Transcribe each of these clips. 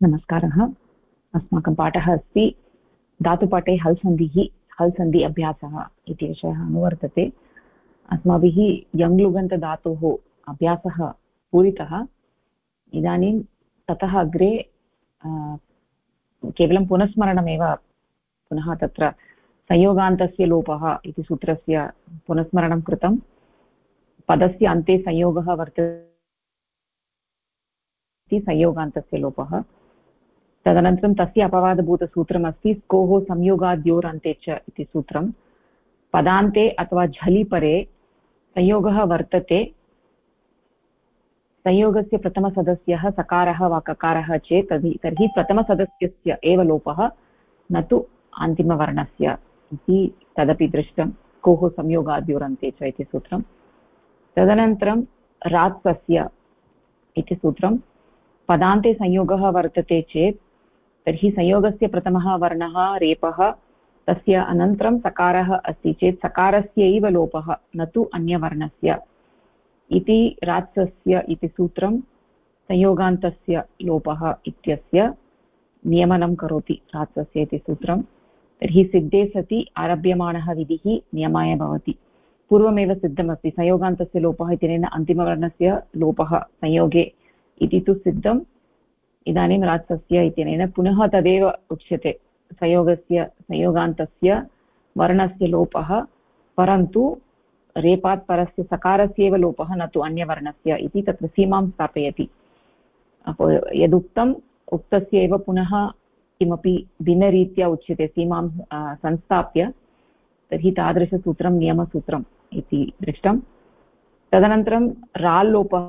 नमस्कारः। अस्माकं पाठः अस्ति धातुपाठे हल् सन्धि अभ्यासः इति विषयः अनुवर्तते। अस्माभिः यङ्लुगन्तधातोः अभ्यासः पूरितः। इदानीं ततः अग्रे केवलं पुनस्मरणमेव पुनः तत्र संयोगान्तस्य लोपः इति सूत्रस्य पुनस्मरणं कृतं। पदस्य अन्ते संयोगः वर्तते, संयोगान्तस्य लोपः। तदनन्तरं तस्य अपवादभूतसूत्रमस्ति स्कोः संयोगाद्योरन्ते च इति सूत्रं। पदान्ते अथवा झलिपरे संयोगः वर्तते, संयोगस्य प्रथमसदस्यः सकारः वा ककारः चेत् तर्हि प्रथमसदस्यस्य एव लोपः, न तु अन्तिमवर्णस्य इति तदपि दृष्टं। स्कोः संयोगाद्योरन्ते च इति सूत्रं। तदनन्तरं रात्सस्य इति सूत्रं। पदान्ते संयोगः वर्तते चेत् तर्हि संयोगस्य प्रथमः वर्णः रेपः, तस्य अनन्तरं सकारः अस्ति चेत् सकारस्यैव लोपः, न तु अन्यवर्णस्य इति रात्सस्य इति सूत्रं संयोगान्तस्य लोपः इत्यस्य नियमनं करोति। रात्सस्य इति सूत्रं तर्हि सिद्धे सति आरभ्यमाणः विधिः नियमाय भवति। पूर्वमेव सिद्धमस्ति, संयोगान्तस्य लोपः इत्यनेन अन्तिमवर्णस्य लोपः संयोगे इति तु सिद्धम्। इदानीं रात्सस्य इत्यनेन पुनः तदेव उच्यते, संयोगान्तस्य वर्णस्य लोपः, परन्तु रेपात् परस्य सकारस्यैव लोपः, न तु अन्यवर्णस्य इति तत्र सीमां स्थापयति। यदुक्तम् उक्तस्य एव पुनः किमपि भिन्नरीत्या उच्यते, सीमां संस्थाप्य, तर्हि तादृशसूत्रं नियमसूत्रम् इति दृष्टं। तदनन्तरं राल्लोपः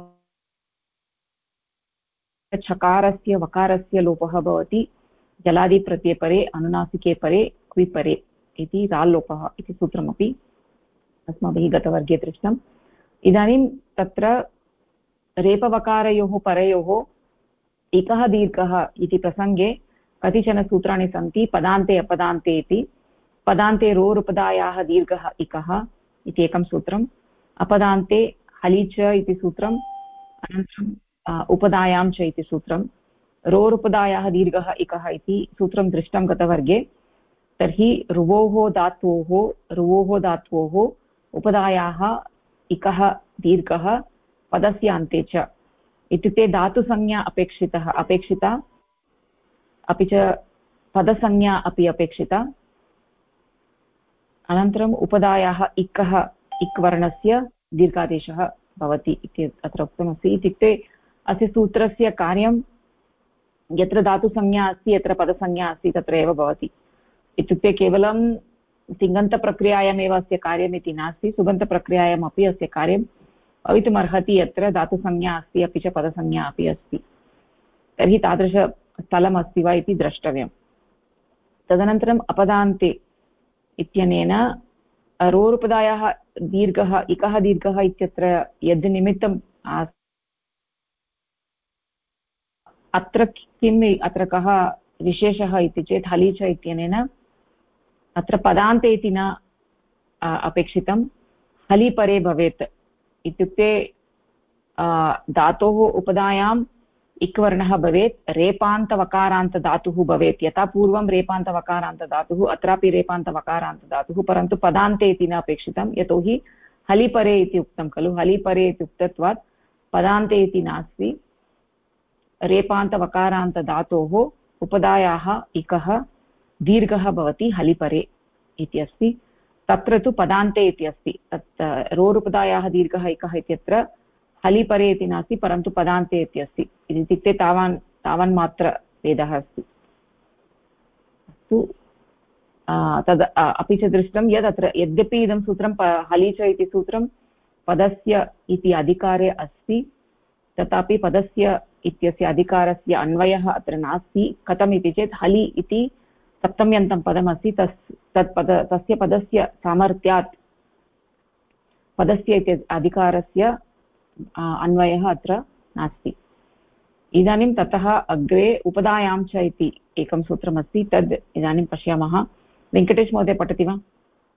छकारस्य वकारस्य लोपः भवति जलादिप्रत्ययपरे अनुनासिके परे क्विपरे इति राल्लोपः इति सूत्रमपि अस्माभिः गतवर्गे दृष्टम्। इदानीं तत्र रेपवकारयोः परयोः इकः दीर्घः इति प्रसङ्गे कतिचन सूत्राणि सन्ति। पदान्ते अपदान्ते इति। पदान्ते रोरुपदायाः दीर्घः इकः इति एकं सूत्रम्, अपदान्ते हलिच इति सूत्रम्, अनन्तरं उपदायां च इति सूत्रं। रोरुपदायाः दीर्घः इकः इति सूत्रं दृष्टं गतवर्गे। तर्हि रुवोः धात्वोः उपदायाः इकः दीर्घः पदस्य अन्ते च, इत्युक्ते धातुसंज्ञा अपेक्षिता, अपि च पदसंज्ञा अपि अपेक्षिता। अनन्तरम् उपदायाः इक् वर्णस्य दीर्घादेशः भवति इति अत्र उक्तमस्ति। इत्युक्ते अस्य सूत्रस्य कार्यं यत्र धातुसंज्ञा अस्ति यत्र पदसंज्ञा अस्ति तत्र एव भवति। इत्युक्ते केवलं तिङन्तप्रक्रियायामेव अस्य कार्यमिति नास्ति, सुबन्तप्रक्रियायामपि अस्य कार्यं भवितुमर्हति यत्र धातुसंज्ञा अस्ति अपि च पदसंज्ञा अपि अस्ति। तर्हि तादृशस्थलमस्ति वा इति द्रष्टव्यम्। तदनन्तरम् अपदान्ते इत्यनेन रोरुपदायाः दीर्घः इकः दीर्घः इत्यत्र यद् निमित्तम् अत्र अत्र कः विशेषः इति चेत् हलीच इत्यनेन अत्र पदान्ते इति न अपेक्षितं, हलिपरे भवेत्। इत्युक्ते धातोः उपदायाम् इक् वर्णः भवेत्, रेपान्तवकारान्तधातुः भवेत्। यथा पूर्वं रेपान्तवकारान्तधातुः, अत्रापि रेपान्तवकारान्तधातुः, परन्तु पदान्ते इति न अपेक्षितं, यतोहि हलिपरे इति उक्तं खलु। हलिपरे इति उक्तत्वात् पदान्ते इति नास्ति। रेपान्तवकारान्तधातोः उपदायाः इकः दीर्घः भवति हलिपरे इति अस्ति। तत्र तु पदान्ते इति अस्ति। तत् रोरुपदायाः दीर्घः इकः इत्यत्र हलिपरे इति नास्ति, परन्तु पदान्ते इति अस्ति। इत्युक्ते तावन्मात्र भेदः अस्ति। अस्तु, तद् अपि च दृष्टं यत् अत्र यद्यपि इदं सूत्रं हलिच इति सूत्रं पदस्य इति अधिकारे अस्ति, तथापि पदस्य इत्यस्य अधिकारस्य अन्वयः अत्र नास्ति। कथम् इति चेत् हलि इति सप्तम्यन्तं पदमस्ति, तस्य पदस्य सामर्थ्यात् पदस्य इति अधिकारस्य अन्वयः अत्र नास्ति। इदानीं ततः अग्रे उपदायां च इति एकं सूत्रमस्ति, तद् इदानीं पश्यामः। वेङ्कटेश महोदय पठति वा?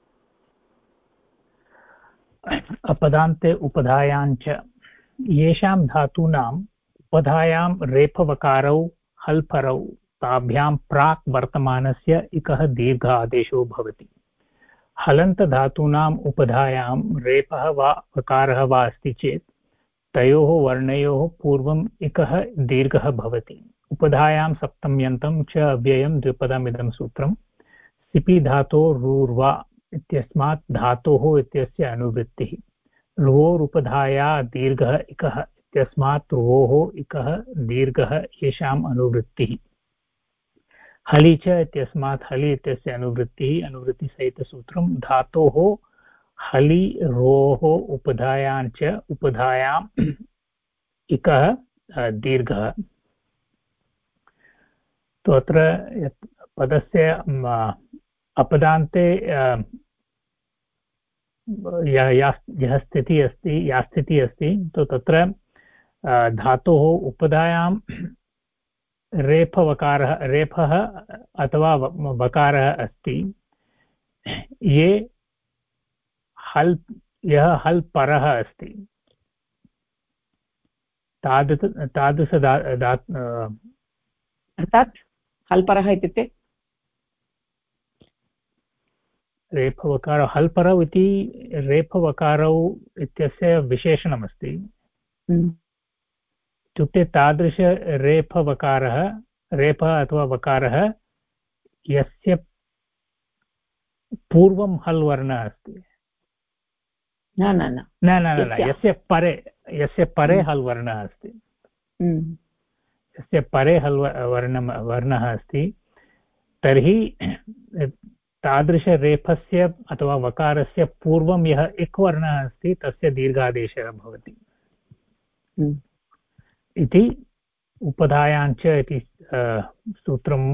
अपदान्ते उपधायां च येषां धातूनाम् उपधायां रेफवकारौ हल्परौ ताभ्यां प्राक् वर्तमानस्य इकः दीर्घ आदेशो भवति। हलन्तधातूनाम् उपधायां रेफः वा वकारः वा अस्ति चेत् तयोः वर्णयोः पूर्वम् इकः दीर्घः भवति। उपधायां सप्तम्यन्तं च अव्ययं द्विपदमिदं सूत्रम्। सिपि धातोरूर्वा इत्यस्मात् धातोः इत्यस्य अनुवृत्तिः। रुवोरुपधाया दीर्घः इकः इत्यस्मात् रुवोः इकः दीर्घः येषाम् अनुवृत्तिः। हलि च इत्यस्मात् हलि इत्यस्य अनुवृत्तिः। अनुवृत्तिसहितसूत्रं धातोः हलि रोः उपधायां च उपधायाम् इकः दीर्घः। तो अत्र पदस्य अपदान्ते या स्थितिः अस्ति तो तत्र धातोः उपधायां रेफः अथवा वकारः अस्ति। यः हल् परः अस्ति तादृश अर्थात् हल्परः इत्युक्ते रेफवकार हल्परौ इति रेफवकारौ इत्यस्य विशेषणमस्ति। इत्युक्ते तादृश रेफवकारः रेफः अथवा वकारः यस्य पूर्वं हल् वर्णः अस्ति। न न न न न न यस्य परे हल् वर्णः अस्ति। यस्य परे हल् वर्णः अस्ति तर्हि तादृशरेफस्य अथवा वकारस्य पूर्वं यः इक् वर्णः अस्ति तस्य दीर्घादेशः भवति इति उपधायाञ्च इति सूत्रं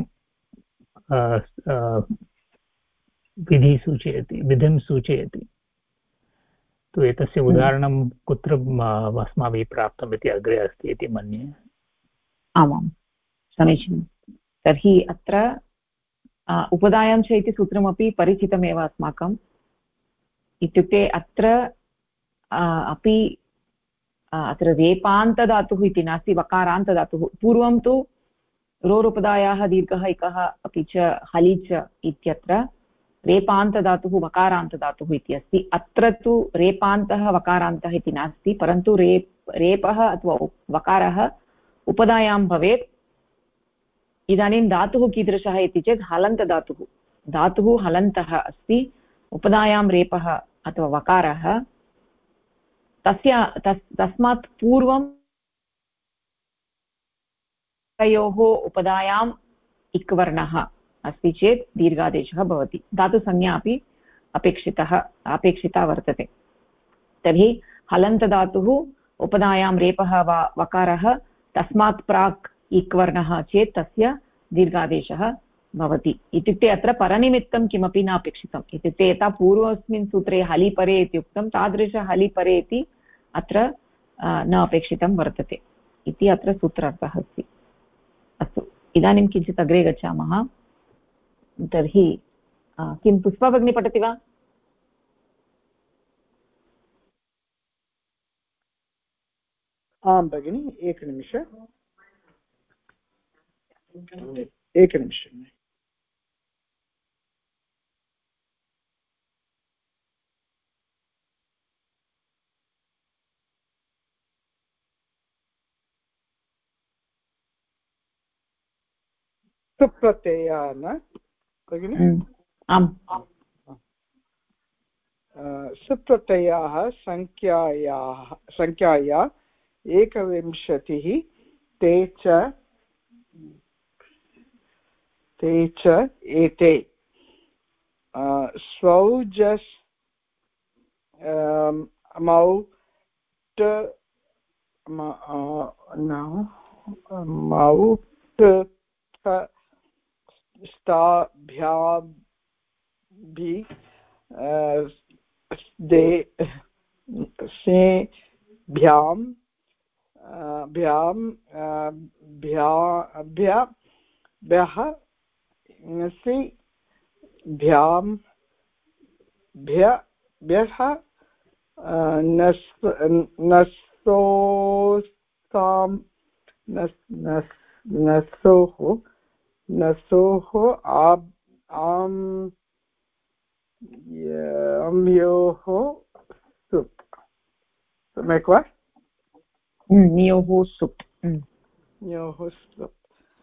विधिं सूचयति। तो एतस्य उदाहरणं कुत्र अस्माभिः प्राप्तम् इति अग्रे अस्ति इति मन्ये। आमां समीचीनं। तर्हि अत्र उपधायां च इति सूत्रमपि परिचितमेव अस्माकम्। इत्युक्ते अत्र अपि अत्र रेपान्तधातुः इति नास्ति, वकारान्तधातुः। पूर्वं तु रोरुपधायाः दीर्घः इकः अपि च हलि च इत्यत्र रेपान्तधातुः वकारान्तधातुः इति अस्ति। अत्र तु रेपान्तः वकारान्तः इति नास्ति, परन्तु रेपः अथवा वकारः उपधायां भवेत्। इदानीं धातुः कीदृशः इति चेत् हलन्तधातुः। धातुः हलन्तः अस्ति, उपधायां रेपः अथवा वकारः, तस्मात् पूर्वं तयोः उपधायाम् इक् वर्णः अस्ति चेत् दीर्घादेशः भवति। धातुसंज्ञा अपि अपेक्षिता वर्तते। तर्हि हलन्तधातुः उपधायां रेपः वा वकारः, तस्मात् प्राक् इक् वर्णः चेत् तस्य दीर्घादेशः भवति। इत्युक्ते अत्र परनिमित्तं किमपि न अपेक्षितम्। इत्युक्ते यथा पूर्वस्मिन् सूत्रे हलिपरे इति उक्तं, तादृश हलिपरे इति अत्र न अपेक्षितं वर्तते इति अत्र सूत्रार्थः अस्ति। अस्तु, इदानीं किञ्चित् अग्रे गच्छामः। तर्हि किं पुष्पा भगिनी पठति वा? आं भगिनि, एकनिमिषम्। सुप्रत्ययः न भगिनि? आम्। सुप्रत्ययाः संख्याया 21 ते च एते स्वौजस् मौट् स्ताभ्याभि सेभ्यां भ्यः भ्यां भ्यः नस्तोस्तां नसोः आम्योः सुप् सम्यक् वा न्योः सुप् न्योः सुप्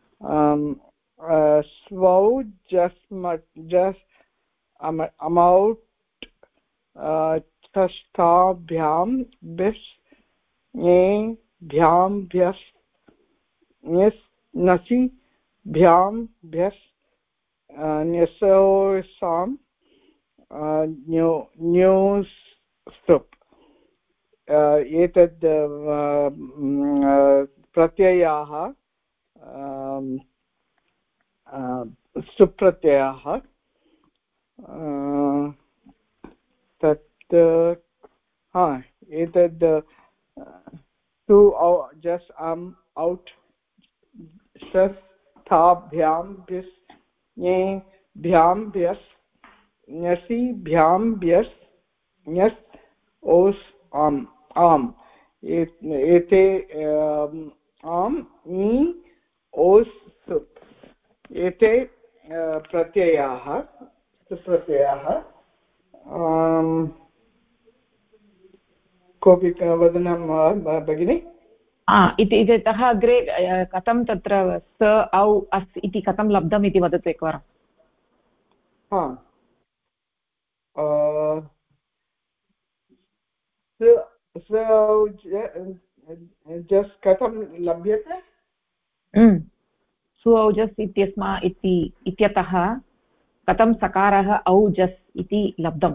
स्वौ जस् अमौट् षष्ठाभ्यां बिस् भ्यां भ्यस् नसि भ्यां भ्यस् न्यसोसां न्योस्तुप् एतद् प्रत्ययाः सुप्रत्ययाः तत् एतद् टु जस् औट् षष्ठाभ्यां भिस् भ्यां भ्यस् न्यसि भ्यां भ्यस् न्यस् ओस् आम् एते आम् नि ओस् सुप् एते प्रत्ययाः सुप्रत्ययाः कोऽपि वदनं भगिनि इतः अग्रे कथं तत्र स औ अस् इति कथं लब्धम् इति वदतु एकवारं जस् कथं लभ्यते सु औजस् इत्यतः कथं सकारः औजस् इति लब्धम्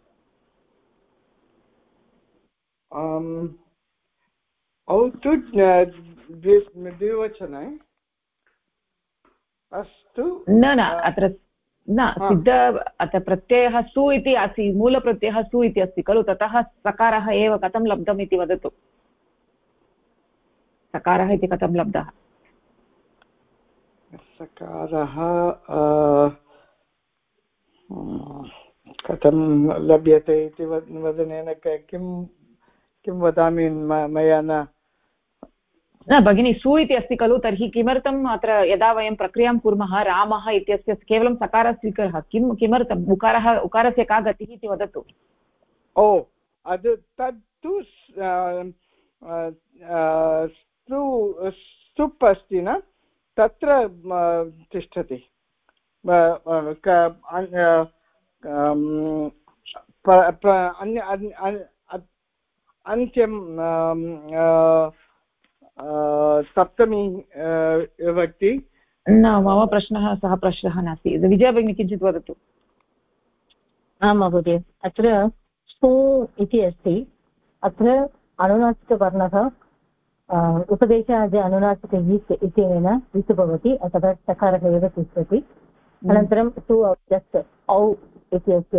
औतु द्विवचने अस्तु न अत्र न सिद्ध अत्र प्रत्ययः सु इति अस्ति मूलप्रत्ययः सु इति अस्ति खलु ततः सकारः एव कथं लब्धम् इति वदतु सकारः इति कथं लब्धः सकारः कथं लभ्यते इति वदनेन किं वदामि मया न भगिनी सु इति अस्ति खलु तर्हि किमर्थम् अत्र यदा वयं प्रक्रियां कुर्मः रामः इत्यस्य केवलं सकारः स्वीकरः किमर्थम् उकारस्य का गतिः इति वदतु तत्तु सुप् अस्ति न तत्र तिष्ठति अन्त्यं सप्तमी विभक्ति न मम प्रश्नः सः प्रश्नः नास्ति विजया भगिनी किञ्चित् वदतु आं महोदय अत्र सु इति अस्ति अत्र अनुनासिकवर्णः उपदेशादि अनुनासिक इत्यनेन वित् भवति अथवा सकारः एव तिष्ठति अनन्तरं सु जस्ट् औ इत्यस्य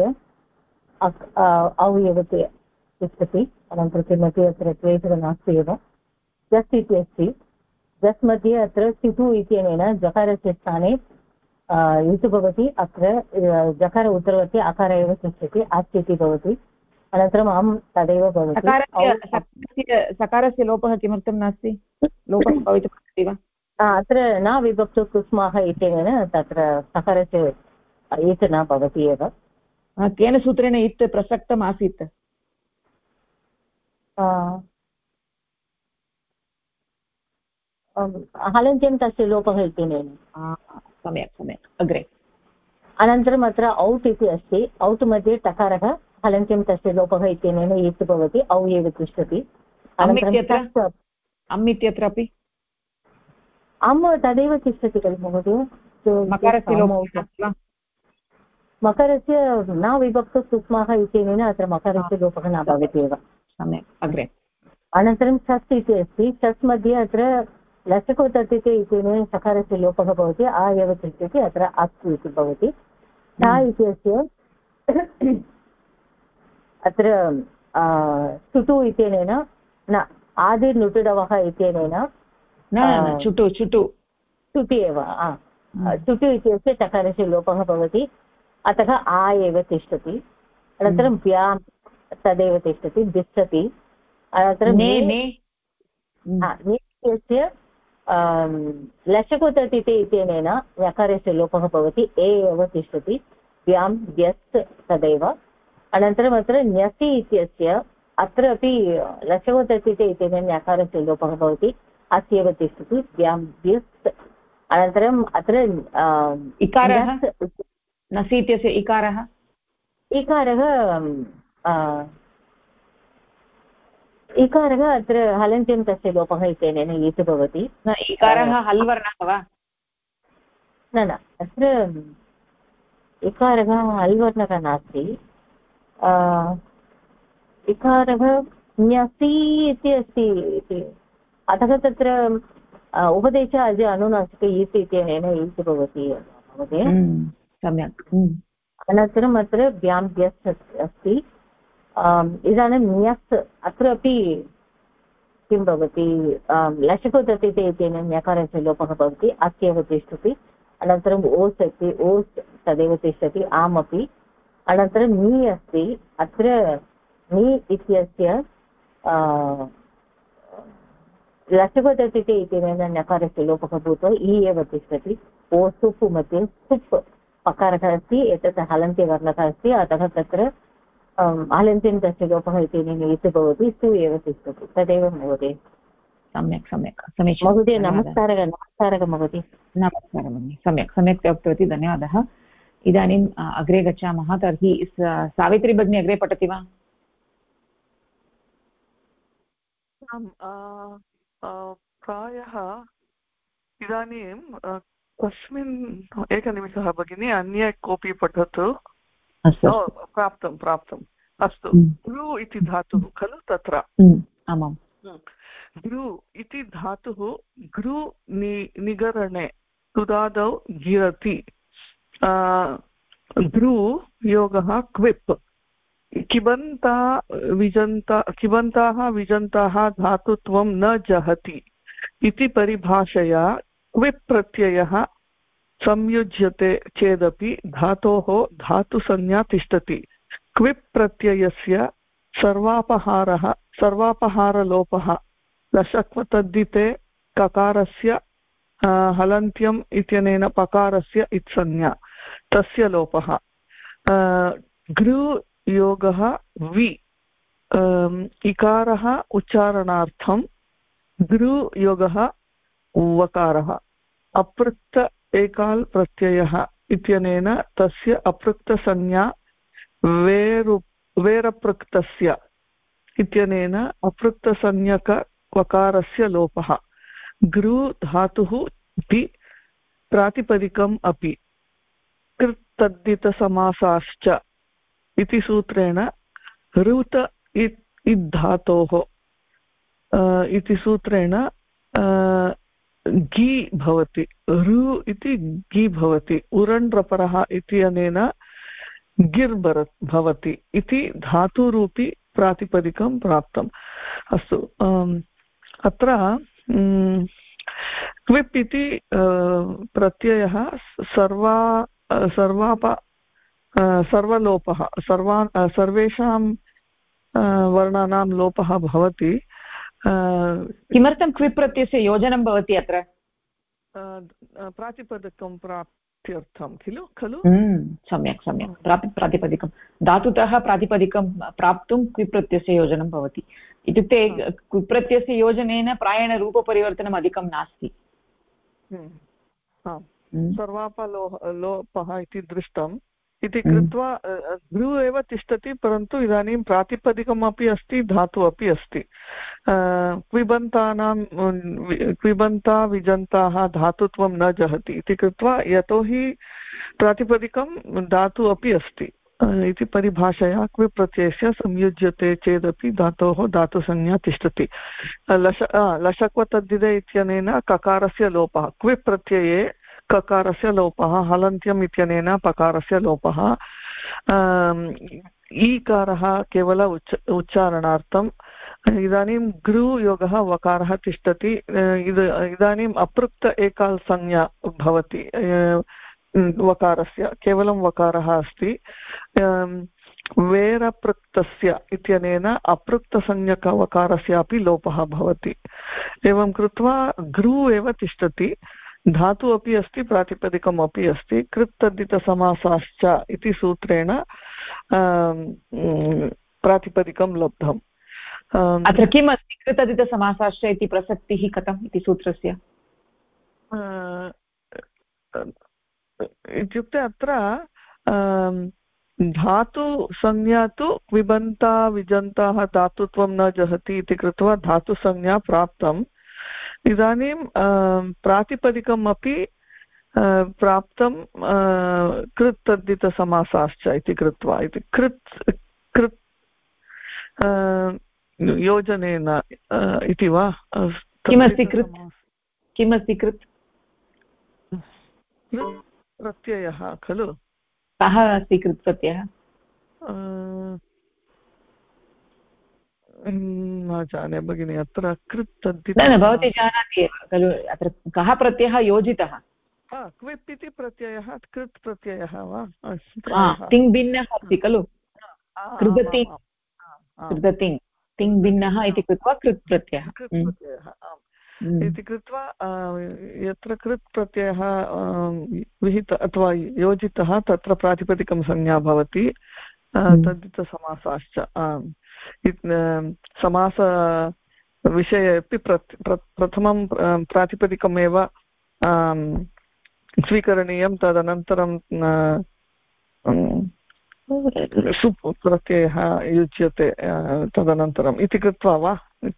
औ एव तिष्ठति अनन्तरं किमपि अत्र क्लेशः नास्ति एव जस् इति अस्ति जस् मध्ये अत्र सितु इत्यनेन जकारस्य स्थाने इति भवति अत्र जकार उत्तरवर्ति अकार एव तिष्ठति अस् इति भवति अनन्तरम् अं तदेव भवति सकारस्य लोपः किमर्थं नास्ति लोपः भवितुमर्हति वा अत्र न विभक्तौ कुस्मः इत्यनेन तत्र सकारस्य इत् न भवति एव केन सूत्रेण इत् प्रसक्तम् आसीत् हलन्त्यं तस्य लोपः इत्यनेन सम्यक् अग्रे अनन्तरम् अत्र औट् इति अस्ति औट् मध्ये टकारः हलन्त्यं तस्य लोपः इत्यनेन इत् भवति औ एव तिष्ठति अम् इत्यत्रापि अम् तदेव तिष्ठति खलु महोदय मकरस्य न विभक्तौ सुस्मः इत्यनेन अत्र मकरस्य लोपः न भवति एव सम्यक् अग्रे अनन्तरं षस् इति अस्ति षस् मध्ये अत्र लसको तद्धिते इत्यनेन सकारस्य लोपः भवति आ एव तिष्ठति अत्र अस्तु इति भवति सा इति अस्य अत्र चुटु इत्यनेन न आदिर्नुटुडवः इत्यनेन चुटु एव चुटु इत्यस्य चकारस्य लोपः भवति अतः आ एव तिष्ठति अनन्तरं व्यां तदेव तिष्ठति तिष्ठति अनन्तरं इत्यस्य लशकुततिते इत्यनेन यकारस्य लोपः भवति ए एव तिष्ठति व्यां व्यस् तदेव अनन्तरम् अत्र न्यसि इत्यस्य अत्र अपि लशकुततिते इत्यनेन यकारस्य लोपः भवति अस्य एव तिष्ठति व्यां व्यस् अनन्तरम् अत्र इकारः नसि इत्यस्य इकारः इकारः अत्र हलन्त्यं तस्य लोपः इत्यनेन ईत् भवति इकारः हल् वर्णः वा न अत्र इकारः हल् वर्णः नास्ति इकारः न्यसि इति अस्ति इति अतः तत्र उपदेशः अद्य अनुनासिक ईत् इत्यनेन ईत् भवति महोदय सम्यक् अनन्तरम् अत्र व्यां व्यस् अस्ति इदानीं न्यस् अत्रापि किं भवति लशकुततिते इत्यनेन ञकारस्य लोपः भवति अस्य एव तिष्ठति अनन्तरम् ओस् अस्ति ओस् तदेव तिष्ठति आम् अपि अनन्तरं नी अस्ति अत्र नी इत्यस्य लशकुततिते इत्यनेन ञकारस्य लोपः भूत्वा इ एव तिष्ठति ओ सुप् मध्ये सुप् पकारः अस्ति एतत् हलन्त्यवर्णः अस्ति अतः तत्र हलन्त्यं तस्य लोपः इत्यनेन इति भवति सु एव तिष्ठति तदेव महोदय सम्यक् समीचीनं महोदय नमस्कारः महोदय नमस्कारः भगिनि सम्यक् उक्तवती धन्यवादः इदानीम् अग्रे गच्छामः तर्हि सावित्री भगिनी अग्रे पठति वा प्रायः इदानीं कस्मिन् एकनिमिषः भगिनी अन्य कोऽपि पठतु प्राप्तम् अस्तु गृ इति धातुः खलु तत्र आमां गृ इति धातुः गृ निगरणे तुदादौ गिरति गृ योगः क्विप् किबन्ताः विजन्ताः धातुत्वं न जहति इति परिभाषया क्विप् प्रत्ययः संयुज्यते चेदपि धातोः धातुसंज्ञा तिष्ठति क्विप् प्रत्ययस्य सर्वापहारलोपः लशक्वतद्धिते ककारस्य हलन्त्यम् इत्यनेन पकारस्य इत्संज्ञा तस्य लोपः गृ योगः वि इकारः उच्चारणार्थं गृ योगः वकारः अपृक्त एकाल् प्रत्ययः इत्यनेन तस्य अपृक्तसंज्ञा वेरपृक्तस्य इत्यनेन अपृक्तसंज्ञक वकारस्य लोपः गृ धातुः इति प्रातिपदिकम् अपि कृत्तद्धितसमासाश्च इति सूत्रेण ऋत इद्धातोः इति सूत्रेण गि भवति ऋ इति गि भवति उरण्ड्रपरः इत्यनेन गिर् भवति इति धातुरूपी प्रातिपदिकं प्राप्तम् अस्तु अत्र क्विप् इति प्रत्ययः सर्वलोपः सर्वेषां वर्णानां लोपः भवति किमर्थं क्विप् प्रत्ययस्य योजनं भवति अत्र प्रातिपदिकं प्राप्त्यर्थं खलु सम्यक् प्रातिपदिकं धातुतः प्रातिपदिकं प्राप्तुं क्विप् प्रत्ययस्य योजनं भवति इत्युक्ते क्विप् प्रत्ययस्य योजनेन प्रायेण रूपपरिवर्तनम् अधिकं नास्ति सर्वापलोपः इति दृष्टम् इति कृत्वा गृ एव तिष्ठति परन्तु इदानीं प्रातिपदिकमपि अस्ति धातुः अपि अस्ति क्विबन्ता विजन्ताः धातुत्वं न जहति इति कृत्वा यतोहि प्रातिपदिकं धातुः अपि अस्ति इति परिभाषया क्विप् प्रत्ययस्य संयुज्यते चेदपि धातोः धातुसंज्ञा तिष्ठति लशक्वतद्धिते इत्यनेन ककारस्य लोपः क्विप् प्रत्यये ककारस्य लोपः हलन्त्यम् इत्यनेन पकारस्य लोपः ईकारः केवल उच्चारणार्थम् इदानीं गृ योगः वकारः तिष्ठति इदानीम् अपृक्त एकाल् संज्ञा भवति वकारस्य केवलं वकारः अस्ति वेरपृक्तस्य इत्यनेन अपृक्तसंज्ञकवकारस्यापि लोपः भवति। एवं कृत्वा घृ एव तिष्ठति, धातु अपि अस्ति, प्रातिपदिकम् अपि अस्ति। कृत् तद्धितसमासाश्च इति सूत्रेण प्रातिपदिकं लब्धम्। अत्र किम् अस्ति कृत् तद्धितसमासाश्च इति प्रसक्तिः कथम् इति सूत्रस्य? इत्युक्ते अत्र धातुसंज्ञा तु क्विबन्ता विजन्ताः धातुत्वं न जहति इति कृत्वा धातुसंज्ञा प्राप्तम्। इदानीं प्रातिपदिकम् अपि प्राप्तं कृत् तद्धितसमासाश्च इति कृत्वा, इति कृत् योजनेन इति वा? किमस्ति कृत्? किमस्ति कृत्? प्रत्ययः खलु? कः अस्ति कृत् प्रत्ययः? न जाने भगिनि, अत्र कृत् तद्धित न भवती जानाति एव खलु अत्र कः प्रत्ययः योजितः? क्विप् इति प्रत्ययः, कृत् प्रत्ययः वा? तिङ् भिन्नः अस्ति खलु, कृदति कृदति तिङ् भिन्नः इति कृत्वा कृत् प्रत्ययः इति कृत्वा यत्र कृत् प्रत्ययः विहित अथवा योजितः तत्र प्रातिपदिकं संज्ञा भवति। तद्धितसमासाश्च समासविषये अपि प्रथमं प्रातिपदिकमेव स्वीकरणीयं, तदनन्तरं सुप् प्रत्ययः युज्यते तदनन्तरम् इति कृत्वा वा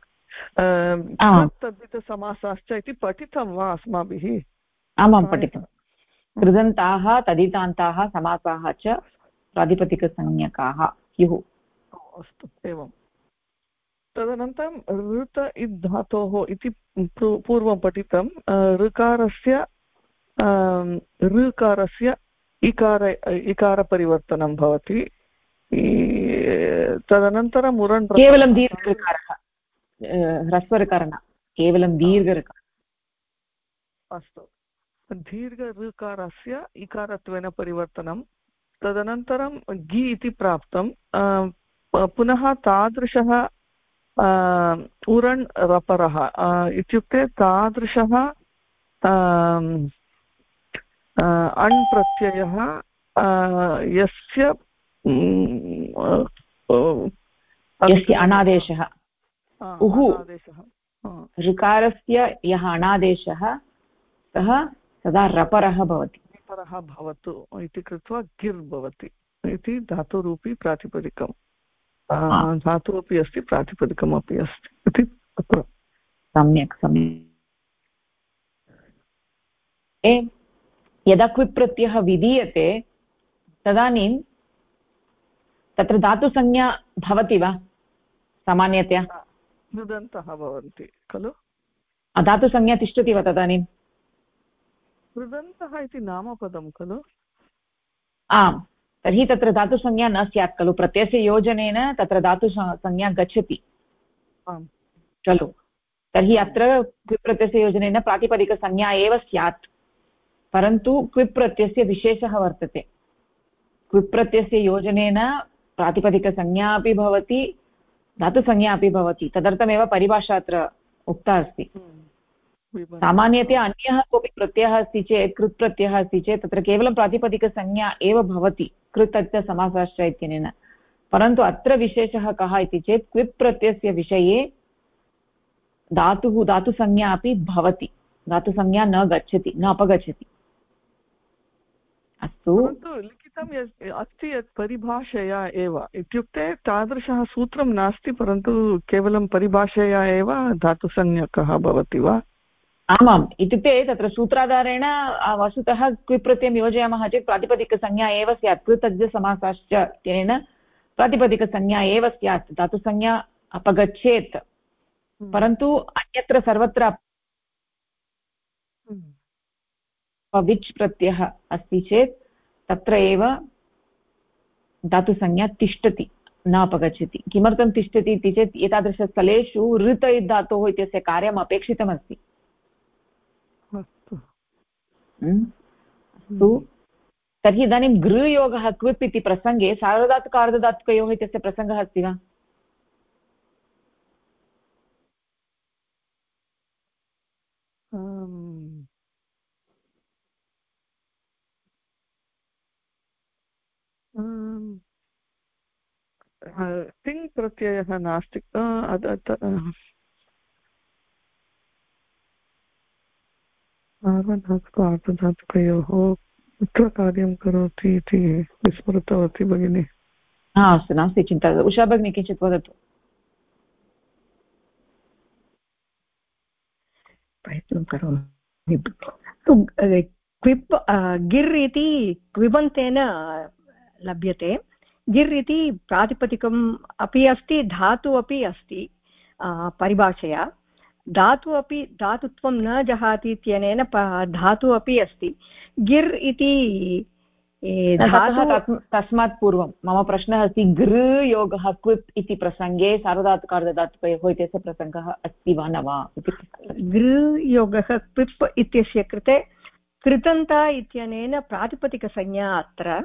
तद्धितसमासाश्च इति पठितं वा अस्माभिः? आमां पठितं। कृदन्ताः तदितान्ताः समासाः च प्रातिपदिकसंज्ञकाः स्युः। अस्तु, एवं। तदनन्तरं ऋत इद् धातोः इति पूर्वं पठितं। ऋकारस्य ऋकारस्य इकारपरिवर्तनं भवति। तदनन्तरम् उरण् केवलं दीर्घऋकारः, ह्रस्वऋकारः न, केवलं दीर्घऋकारः। अस्तु, दीर्घऋकारस्य इकारत्वेन परिवर्तनं। तदनन्तरं गि इति प्राप्तं। पुनः तादृशः उरण् रपरः इत्युक्ते तादृशः अण् प्रत्ययः यस्य अनादेशः ऋकारस्य यः अनादेशः सः सदा रपरः भवति, रपरः भवतु इति कृत्वा गिर् भवति इति धातुरूपी प्रातिपदिकं। धातु अपि अस्ति, प्रातिपदिकम् अपि अस्ति इति अत्र सम्यक् सम्यक्। यदा क्विप् प्रत्ययः विधीयते तदानीं तत्र धातुसंज्ञा भवति वा? सामान्यतया कृदन्तः भवन्ति खलु? धातुसंज्ञा तिष्ठति वा तदानीं? कृदन्तः इति नामपदं खलु? आम्, तर्हि तत्र धातुसंज्ञा न स्यात् खलु, प्रत्ययस्य योजनेन तत्र धातुसंज्ञा गच्छति खलु। तर्हि अत्र क्विप् प्रत्ययस्य योजनेन प्रातिपदिकसंज्ञा एव स्यात्, परन्तु क्विप् प्रत्ययस्य विशेषः वर्तते। क्विप् प्रत्ययस्य योजनेन प्रातिपदिकसंज्ञा अपि भवति, धातुसंज्ञा अपि भवति। तदर्थमेव परिभाषा अत्र उक्ता अस्ति। सामान्यतया अन्यः कोऽपि प्रत्ययः अस्ति चेत्, कृत् प्रत्ययः अस्ति चेत् तत्र केवलं प्रातिपदिकसंज्ञा एव भवति कृत् समासाश्च इत्यनेन। परन्तु अत्र विशेषः कः इति चेत् क्विप् प्रत्ययस्य विषये धातुसंज्ञा अपि भवति, धातुसंज्ञा न गच्छति, न अपगच्छति। अस्तु, परन्तु लिखितं अस्ति यत् परिभाषया एव, इत्युक्ते तादृशः सूत्रं नास्ति, परन्तु केवलं परिभाषया एव धातुसंज्ञकः भवति वा? आमाम्, इत्युक्ते तत्र सूत्राधारेण वस्तुतः क्विप् प्रत्ययं योजयामः चेत् प्रातिपदिकसंज्ञा एव स्यात्। कृत् समासाश्च इत्यनेन प्रातिपदिकसंज्ञा एव स्यात्, धातुसंज्ञा अपगच्छेत्। परन्तु अन्यत्र सर्वत्र विच् प्रत्ययः अस्ति चेत् तत्र एव धातुसंज्ञा तिष्ठति, न अपगच्छति। किमर्थं तिष्ठति इति चेत् एतादृशस्थलेषु ऋत धातोः इत्यस्य कार्यम् अपेक्षितमस्ति। अस्तु, तर्हि इदानीं गृहयोगः क्विप् इति प्रसङ्गे सार्वधातुक अर्धधातुकयोः इत्यस्य प्रसङ्गः अस्ति वा? तिङ् प्रत्ययः नास्ति। सार्वधातुकयोः कुत्र कार्यं करोति इति विस्मृतवती भगिनी। अस्तु, नास्ति चिन्ता। उषा भगिनी किञ्चित् वदतु। प्रयत्नं करोमि। क्विप् गिर् इति क्विबन्तेन लभ्यते। गिर् इति प्रातिपदिकम् अपि अस्ति, धातु अपि अस्ति परिभाषया। धातु अपि धातुत्वं न जहाति इत्यनेन धातु अपि अस्ति। गिर् इति तस्मात् पूर्वं मम प्रश्नः अस्ति, गृहयोगः क्विप् इति प्रसङ्गे सार्वधातुकार्धधातुकयोः इत्यस्य प्रसङ्गः अस्ति वा न वा इति। गृहयोगः क्विप् इत्यस्य कृते कृतन्ता इत्यनेन प्रातिपदिकसंज्ञा अत्र।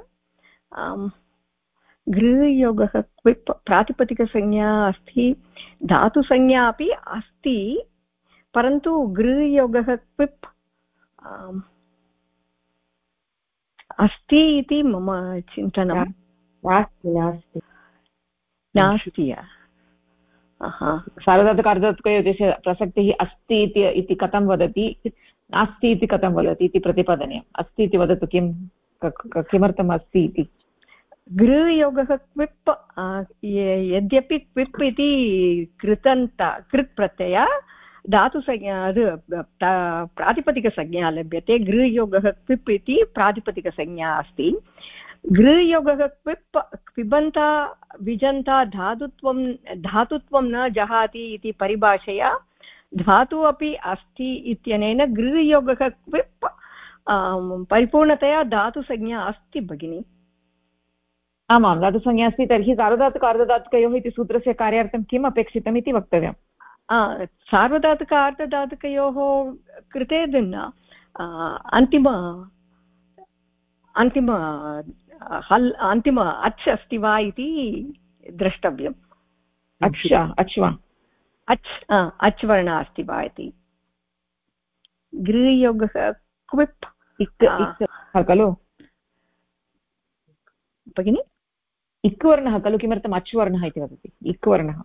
गृहयोगः क्विप् प्रातिपदिकसंज्ञा अस्ति, धातुसंज्ञा अपि अस्ति, परन्तु गृहयोगः क्विप् अस्ति इति मम चिन्तनं। नास्ति। सार्वधातुकार्धधातुकयोः प्रसक्तिः अस्ति इति कथं वदति, नास्ति इति कथं वदति इति प्रतिपादनीयम्। अस्ति इति वदतु, किमर्थम् अस्ति इति। गृहयोगः क्विप् यद्यपि क्विप् इति कृत् प्रत्यय धातुसंज्ञा प्रातिपदिकसंज्ञा लभ्यते। गृहयोगः क्विप् इति प्रातिपदिकसंज्ञा अस्ति। गृहयोगः क्विप् क्विबन्ता विजन्ता धातुत्वं न जहाति इति परिभाषया धातु अपि अस्ति इत्यनेन गृहयोगः क्विप् परिपूर्णतया धातुसंज्ञा अस्ति भगिनी। आमां, धातुसंज्ञा अस्ति। तर्हि सार्वधातुकार्धधातुकयोः इति सूत्रस्य कार्यार्थं किम् अपेक्षितम् इति वक्तव्यम्। सार्वधातुक अर्धधातुकयोः कृते अन्तिम अच् अस्ति वा इति द्रष्टव्यम्। अच् वा? अच् वर्णः अस्ति वा इति। गृहयोगः क्विप् खलु भगिनि? इक् वर्णः खलु, किमर्थम् अच् वर्णः इति वदति? इक् वर्णः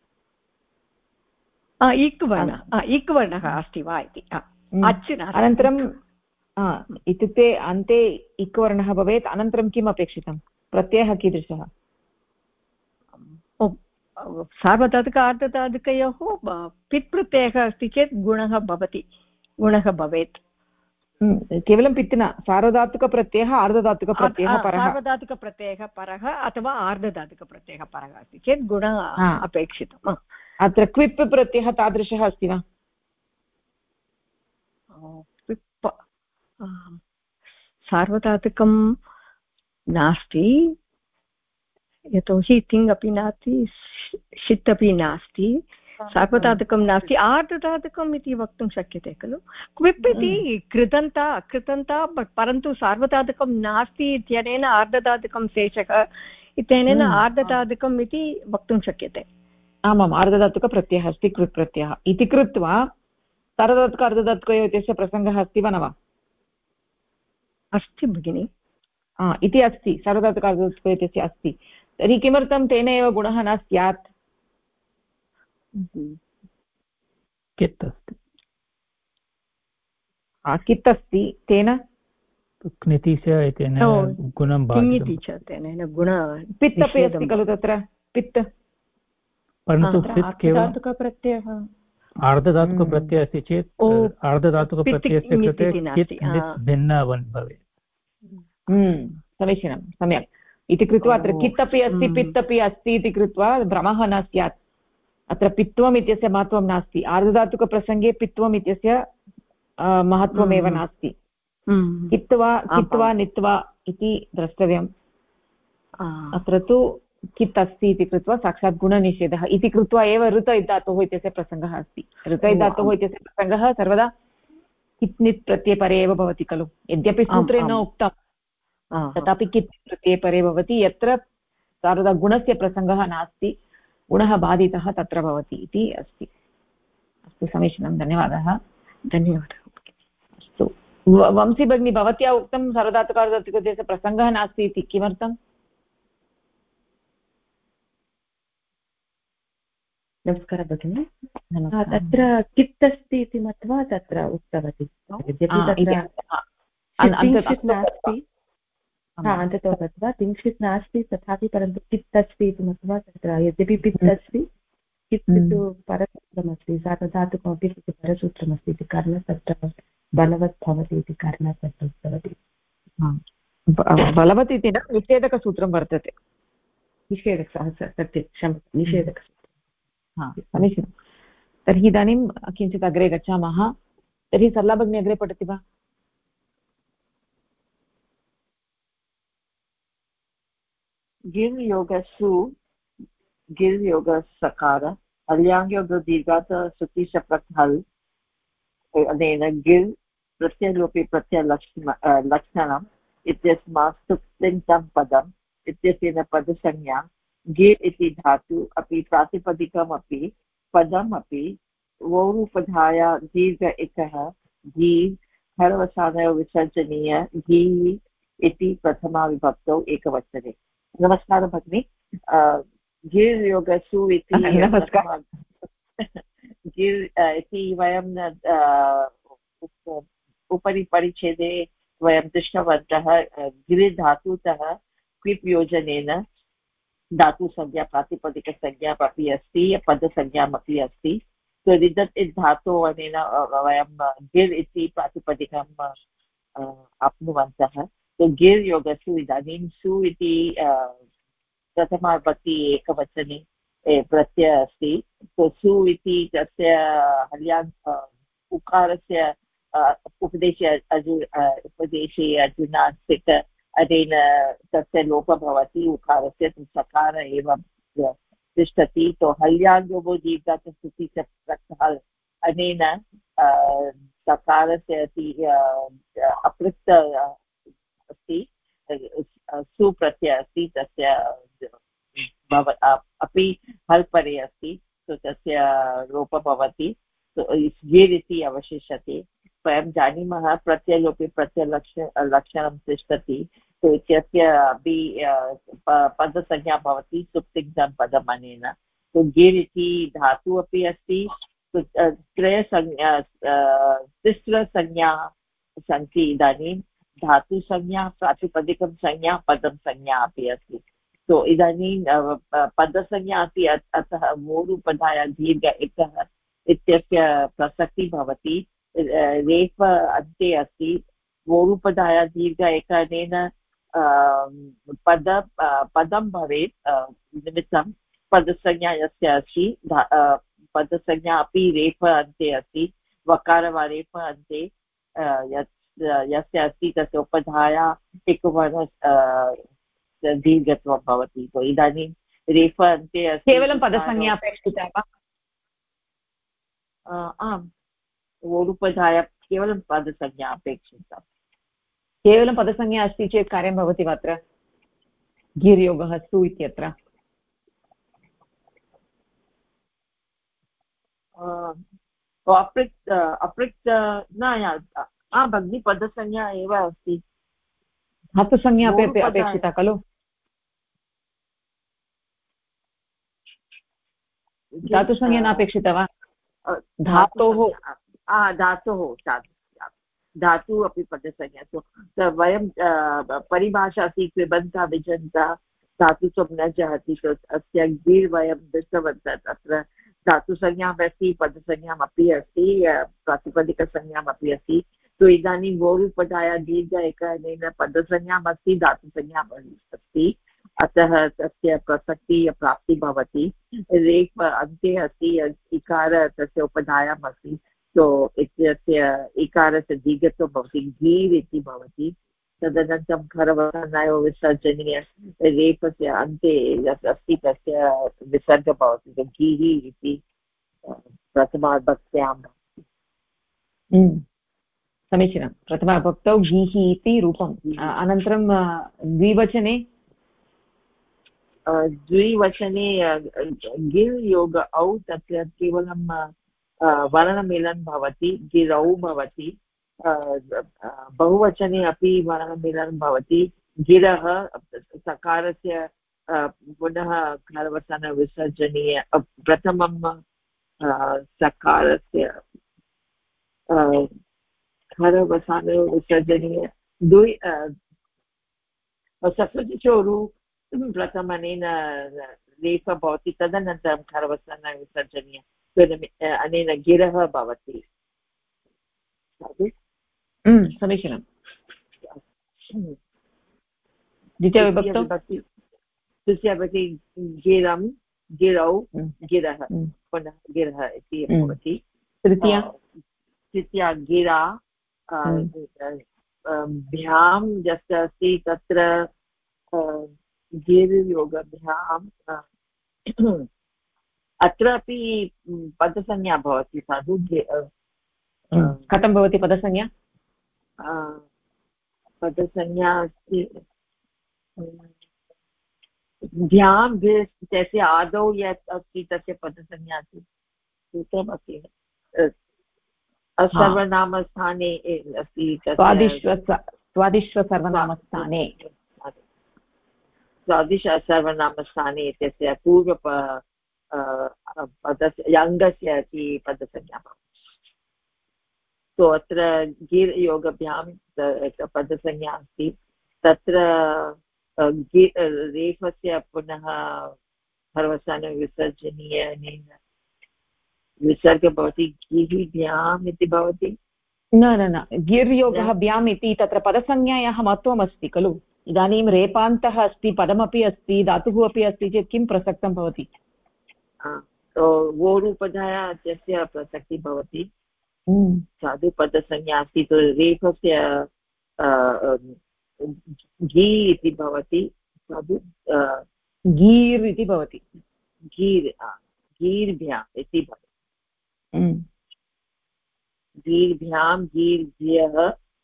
इक् वर्णः अस्ति वा इति। अनन्तरं इत्युक्ते अन्ते इक् वर्णः भवेत्, अनन्तरं किम् अपेक्षितं? प्रत्ययः कीदृशः? सार्वधातुक अर्धधातुकयोः पित् प्रत्ययः अस्ति चेत् गुणः भवेत्। केवलं पित् न, सार्वधातुकप्रत्ययः अर्धधातुकप्रत्ययः परः, सार्वधातुकप्रत्ययः परः अथवा अर्धधातुकप्रत्ययः परः अस्ति चेत् गुणः अपेक्षितम्। अत्र क्विप् प्रत्ययः तादृशः अस्ति वा? क्विप् सार्वधातुकं नास्ति, यतोहि तिङ् अपि नास्ति, षित् अपि नास्ति, सार्वधातुकं नास्ति, आर्धधातुकम् इति वक्तुं शक्यते खलु। क्विप् इति कृतन्ता परन्तु सार्वधातुकं नास्ति इत्यनेन आर्धधातुकं शेषः इत्यनेन आर्धधातुकम् इति वक्तुं शक्यते। आमाम्, आर्धधातुकप्रत्ययः अस्ति कृत् प्रत्ययः इति कृत्वा सार्वधातुक अर्धधातुकयोः इत्यस्य प्रसङ्गः अस्ति वा न वा? अस्ति भगिनि। इति अस्ति, सार्वधातुक अर्धधातुकयोः इत्यस्य अस्ति। तर्हि किमर्थं तेन एव गुणः न स्यात्? कित् अस्ति, कित् अस्ति, तेन क्नितिस्य इत्यनेन गुणं बाधितं। पित् अपि अस्ति खलु तत्र, पित्। परन्तु पित् केवलं आर्धधातुकप्रत्ययः अस्ति चेत् आर्धधातुकप्रत्ययस्य कृते कित् भिन्नः भवेत्। समीचीनं, सम्यक्। इति कृत्वा अत्र कित् अपि अस्ति पित् अपि अस्ति इति कृत्वा भ्रमः न स्यात्। अत्र पित्वम् इत्यस्य महत्त्वं नास्ति, आर्धधातुकप्रसङ्गे पित्वम् इत्यस्य महत्त्वमेव नास्ति। कित्वा नित्वा इति द्रष्टव्यम्। अत्र तु कित् अस्ति इति कृत्वा साक्षात् गुणनिषेधः इति कृत्वा एव ऋत धातोः इत्यस्य प्रसङ्गः अस्ति। ऋत धातोः इत्यस्य प्रसङ्गः सर्वदा कित् नित् प्रत्ययपरे एव भवति खलु, यद्यपि सूत्रे न उक्तं, तथापि कित् प्रत्यये परे भवति यत्र सर्वदा गुणस्य प्रसङ्गः नास्ति, गुणः बाधितः तत्र भवति इति अस्ति। अस्तु, समीचीनं, धन्यवादः। अस्तु, वंशी भगिनी, भवत्या उक्तं सार्वधातुकार्धधातुकस्य प्रसङ्गः नास्ति इति, किमर्थम्? नमस्कारः भगिनि। तत्र कित् अस्ति इति मत्वा तत्र उक्तवती, यद्यपि तत्र नास्ति, अन्ततो गत्वा तिंशित् नास्ति तथापि परन्तु कित् अस्ति इति मत्वा तत्र यद्यपि पित् अस्ति, कित् तु परसूत्रमस्ति, सार्वधातुकमपि परसूत्रमस्ति इति कारणात् तत्र बलवत् भवति इति कारणात् तत्र उक्तवती। बलवत् इति न, निषेधकसूत्रं वर्तते। निषेधकः, सत्यं, क्षम्यतां, निषेधकः। समीचीनं। तर्हि इदानीं किञ्चित् अग्रे गच्छामः। तर्हि सरला भगिनी अग्रे पठति वा? गिर् योगसु गिर् योगसकार हल्याङ्ग्योगो दीर्घात् श्रुतिशप्रक् हल् अनेन गिर् प्रत्ययलोपे प्रत्ययलक्षणम् इत्यस्मात् सुप्तिङ्गं पदम् इत्यनेन पदसंज्ञा गिर् इति धातु अपि प्रातिपदिकमपि पदमपि वोरूपधाया दीर्घ एकः गी हरवसानयो विसर्जनीय घी इति प्रथमा विभक्तौ एकवचने। नमस्कारः भगिनि। गिर् योगसु इति गिर् इति वयं उपरि परिच्छेदे वयं दृष्टवन्तः। गिर् धातुतः क्विप् योजनेन धातुसंज्ञा प्रातिपदिकसंज्ञा अपि अस्ति, पदसंज्ञामपि अस्ति। तो रिदत् इति धातोः अनेन वयं गिर् इति प्रातिपदिकम् आप्नुवन्तः। तो गिर् योगसु इदानीं सु इति प्रथमाविभक्ति एकवचने प्रत्ययः अस्ति। तो सु इति तस्य हल्याङ् उकारस्य उपदेशे अजुनास्तिक अनेन तस्य लोपः भवति, उकारस्य सकार एव तिष्ठति। तो हल्याङ्गो दीर्घात् श्रुतिशप्रक् अनेन सकारस्य अपृक्त अस्ति, सुप्रत्ययः अस्ति, तस्य अपि हल् परे अस्ति, तो तस्य लोपः भवति। गिर् इति अवशिष्यते। वयं जानीमः प्रत्ययलोपे प्रत्ययलक्षणं तिष्ठति, तो इत्यस्य अपि पदसंज्ञा भवति सुप्तिङ्गं पदम् अनेन। तो गिर् इति धातु अपि अस्ति, तिस्रसंज्ञा सन्ति। इदानीं धातुसंज्ञा, प्रातिपदिकं संज्ञा, पदं संज्ञा अपि अस्ति। तो इदानीं पदसंज्ञा अपि अतः वोरूपधाया दीर्घ एकः इत्यस्य प्रसक्तिः भवति। रेफ अन्ते अस्ति, वोरूपधाया दीर्घ एकनेन पदं भवेत् निमित्तं पदसंज्ञा यस्य अस्ति, पदसंज्ञा अपि रेफ अन्ते अस्ति। वकार वा रेफ अन्ते यस्य अस्ति तस्य उपधाया एकवर्ण दीर्घत्वं भवति। तो इदानीं रेफ अन्ते अस्ति। केवलं पदसंज्ञा अपेक्षिता वा? आम्, वोरूपधाया केवलं पदसंज्ञा अपेक्षिता। केवलं पदसंज्ञा अस्ति चेत् कार्यं भवति वा अत्र? गिर् योगः सु इत्यत्र अपृक् न भगिनी, पदसंज्ञा एव अस्ति। धातुसंज्ञा अपि अपेक्षिता खलु? धातुसंज्ञा नापेक्षिता वा? धातु अपि पदसंज्ञा। वयं परिभाषा अस्ति कृबन्ता विजन्ता धातुत्वं न जहति। अस्य गिर् वयं दृष्टवन्तः। तत्र धातुसंज्ञाम् अस्ति, पदसंज्ञामपि अस्ति, प्रातिपदिकसंज्ञामपि अस्ति। तो इदानीं वोरूपधाया दीर्घ एकनेन पदसंज्ञाम् अस्ति, धातुसंज्ञाम् अस्ति, अतः तस्य प्रसक्तिः प्राप्तिः भवति। रेफ अन्ते अस्ति, इकार तस्य उपधायाम् अस्ति, तो इत्यस्य इकारस्य दीर्घत्वं भवति, गीर् इति भवति। तदनन्तरं खरवसानयो विसर्जनीय रेफस्य अन्ते यत् अस्ति तस्य विसर्गः भवति, तो गीः इति प्रथमाविभक्त्यां। समीचीनं प्रथमविभक्तौ गीः इति रूपम् अनन्तरं द्विवचने गिर् योग औ तत्र केवलं वर्णमेलनं भवति गिरौ भवति बहुवचने अपि वर्णमेलनं भवति गिरः सकारस्य पुनः खरवचनविसर्जनीय प्रथमं सकारस्य खरवचनविसर्जनीय सप्ततिचोरु प्रथमनेन लेपः भवति तदनन्तरं खरवचनविसर्जनीय अनेन गिरः भवति समीचीनं द्वितीयविभक्ति तृतीयविभक्ति गिरं गिरौ गिरः पुनः गिरः इति भवति तृतीया गिरा भ्यां यस्य अस्ति तत्र गिर्योगभ्याम् अत्रापि पदसंज्ञा भवति साधु कथं भवति पदसंज्ञा पदसंज्ञा अस्ति भ्यां तस्य आदौ यत् अस्ति तस्य पदसंज्ञा अस्ति सूत्रमस्ति सर्वनामस्थाने अस्ति स्वादिश्वसर्वनामस्थाने सर्वनामस्थाने इत्यस्य पूर्व पदस्य अङ्गस्य अपि पदसंज्ञा भवति सो अत्र गिर् योगभ्यां पदसंज्ञा अस्ति तत्र रेफस्य पुनः खरवचनविसर्जनीयेन विसर्गः भवति गिरिभ्याम् इति भवति न गिर्योगः भ्याम् इति तत्र पदसंज्ञायाः महत्त्वमस्ति खलु इदानीं रेपान्तः अस्ति पदमपि अस्ति धातुः अपि अस्ति चेत् किं प्रसक्तं भवति वोरूपधाया तस्य प्रसक्तिः भवति साधुपदसंज्ञा अस्ति तु रेफस्य गी इति भवति साधु गीर् इति भवति गीर्भ्याम् इति भवति गीर्भ्यां गीर्भ्यः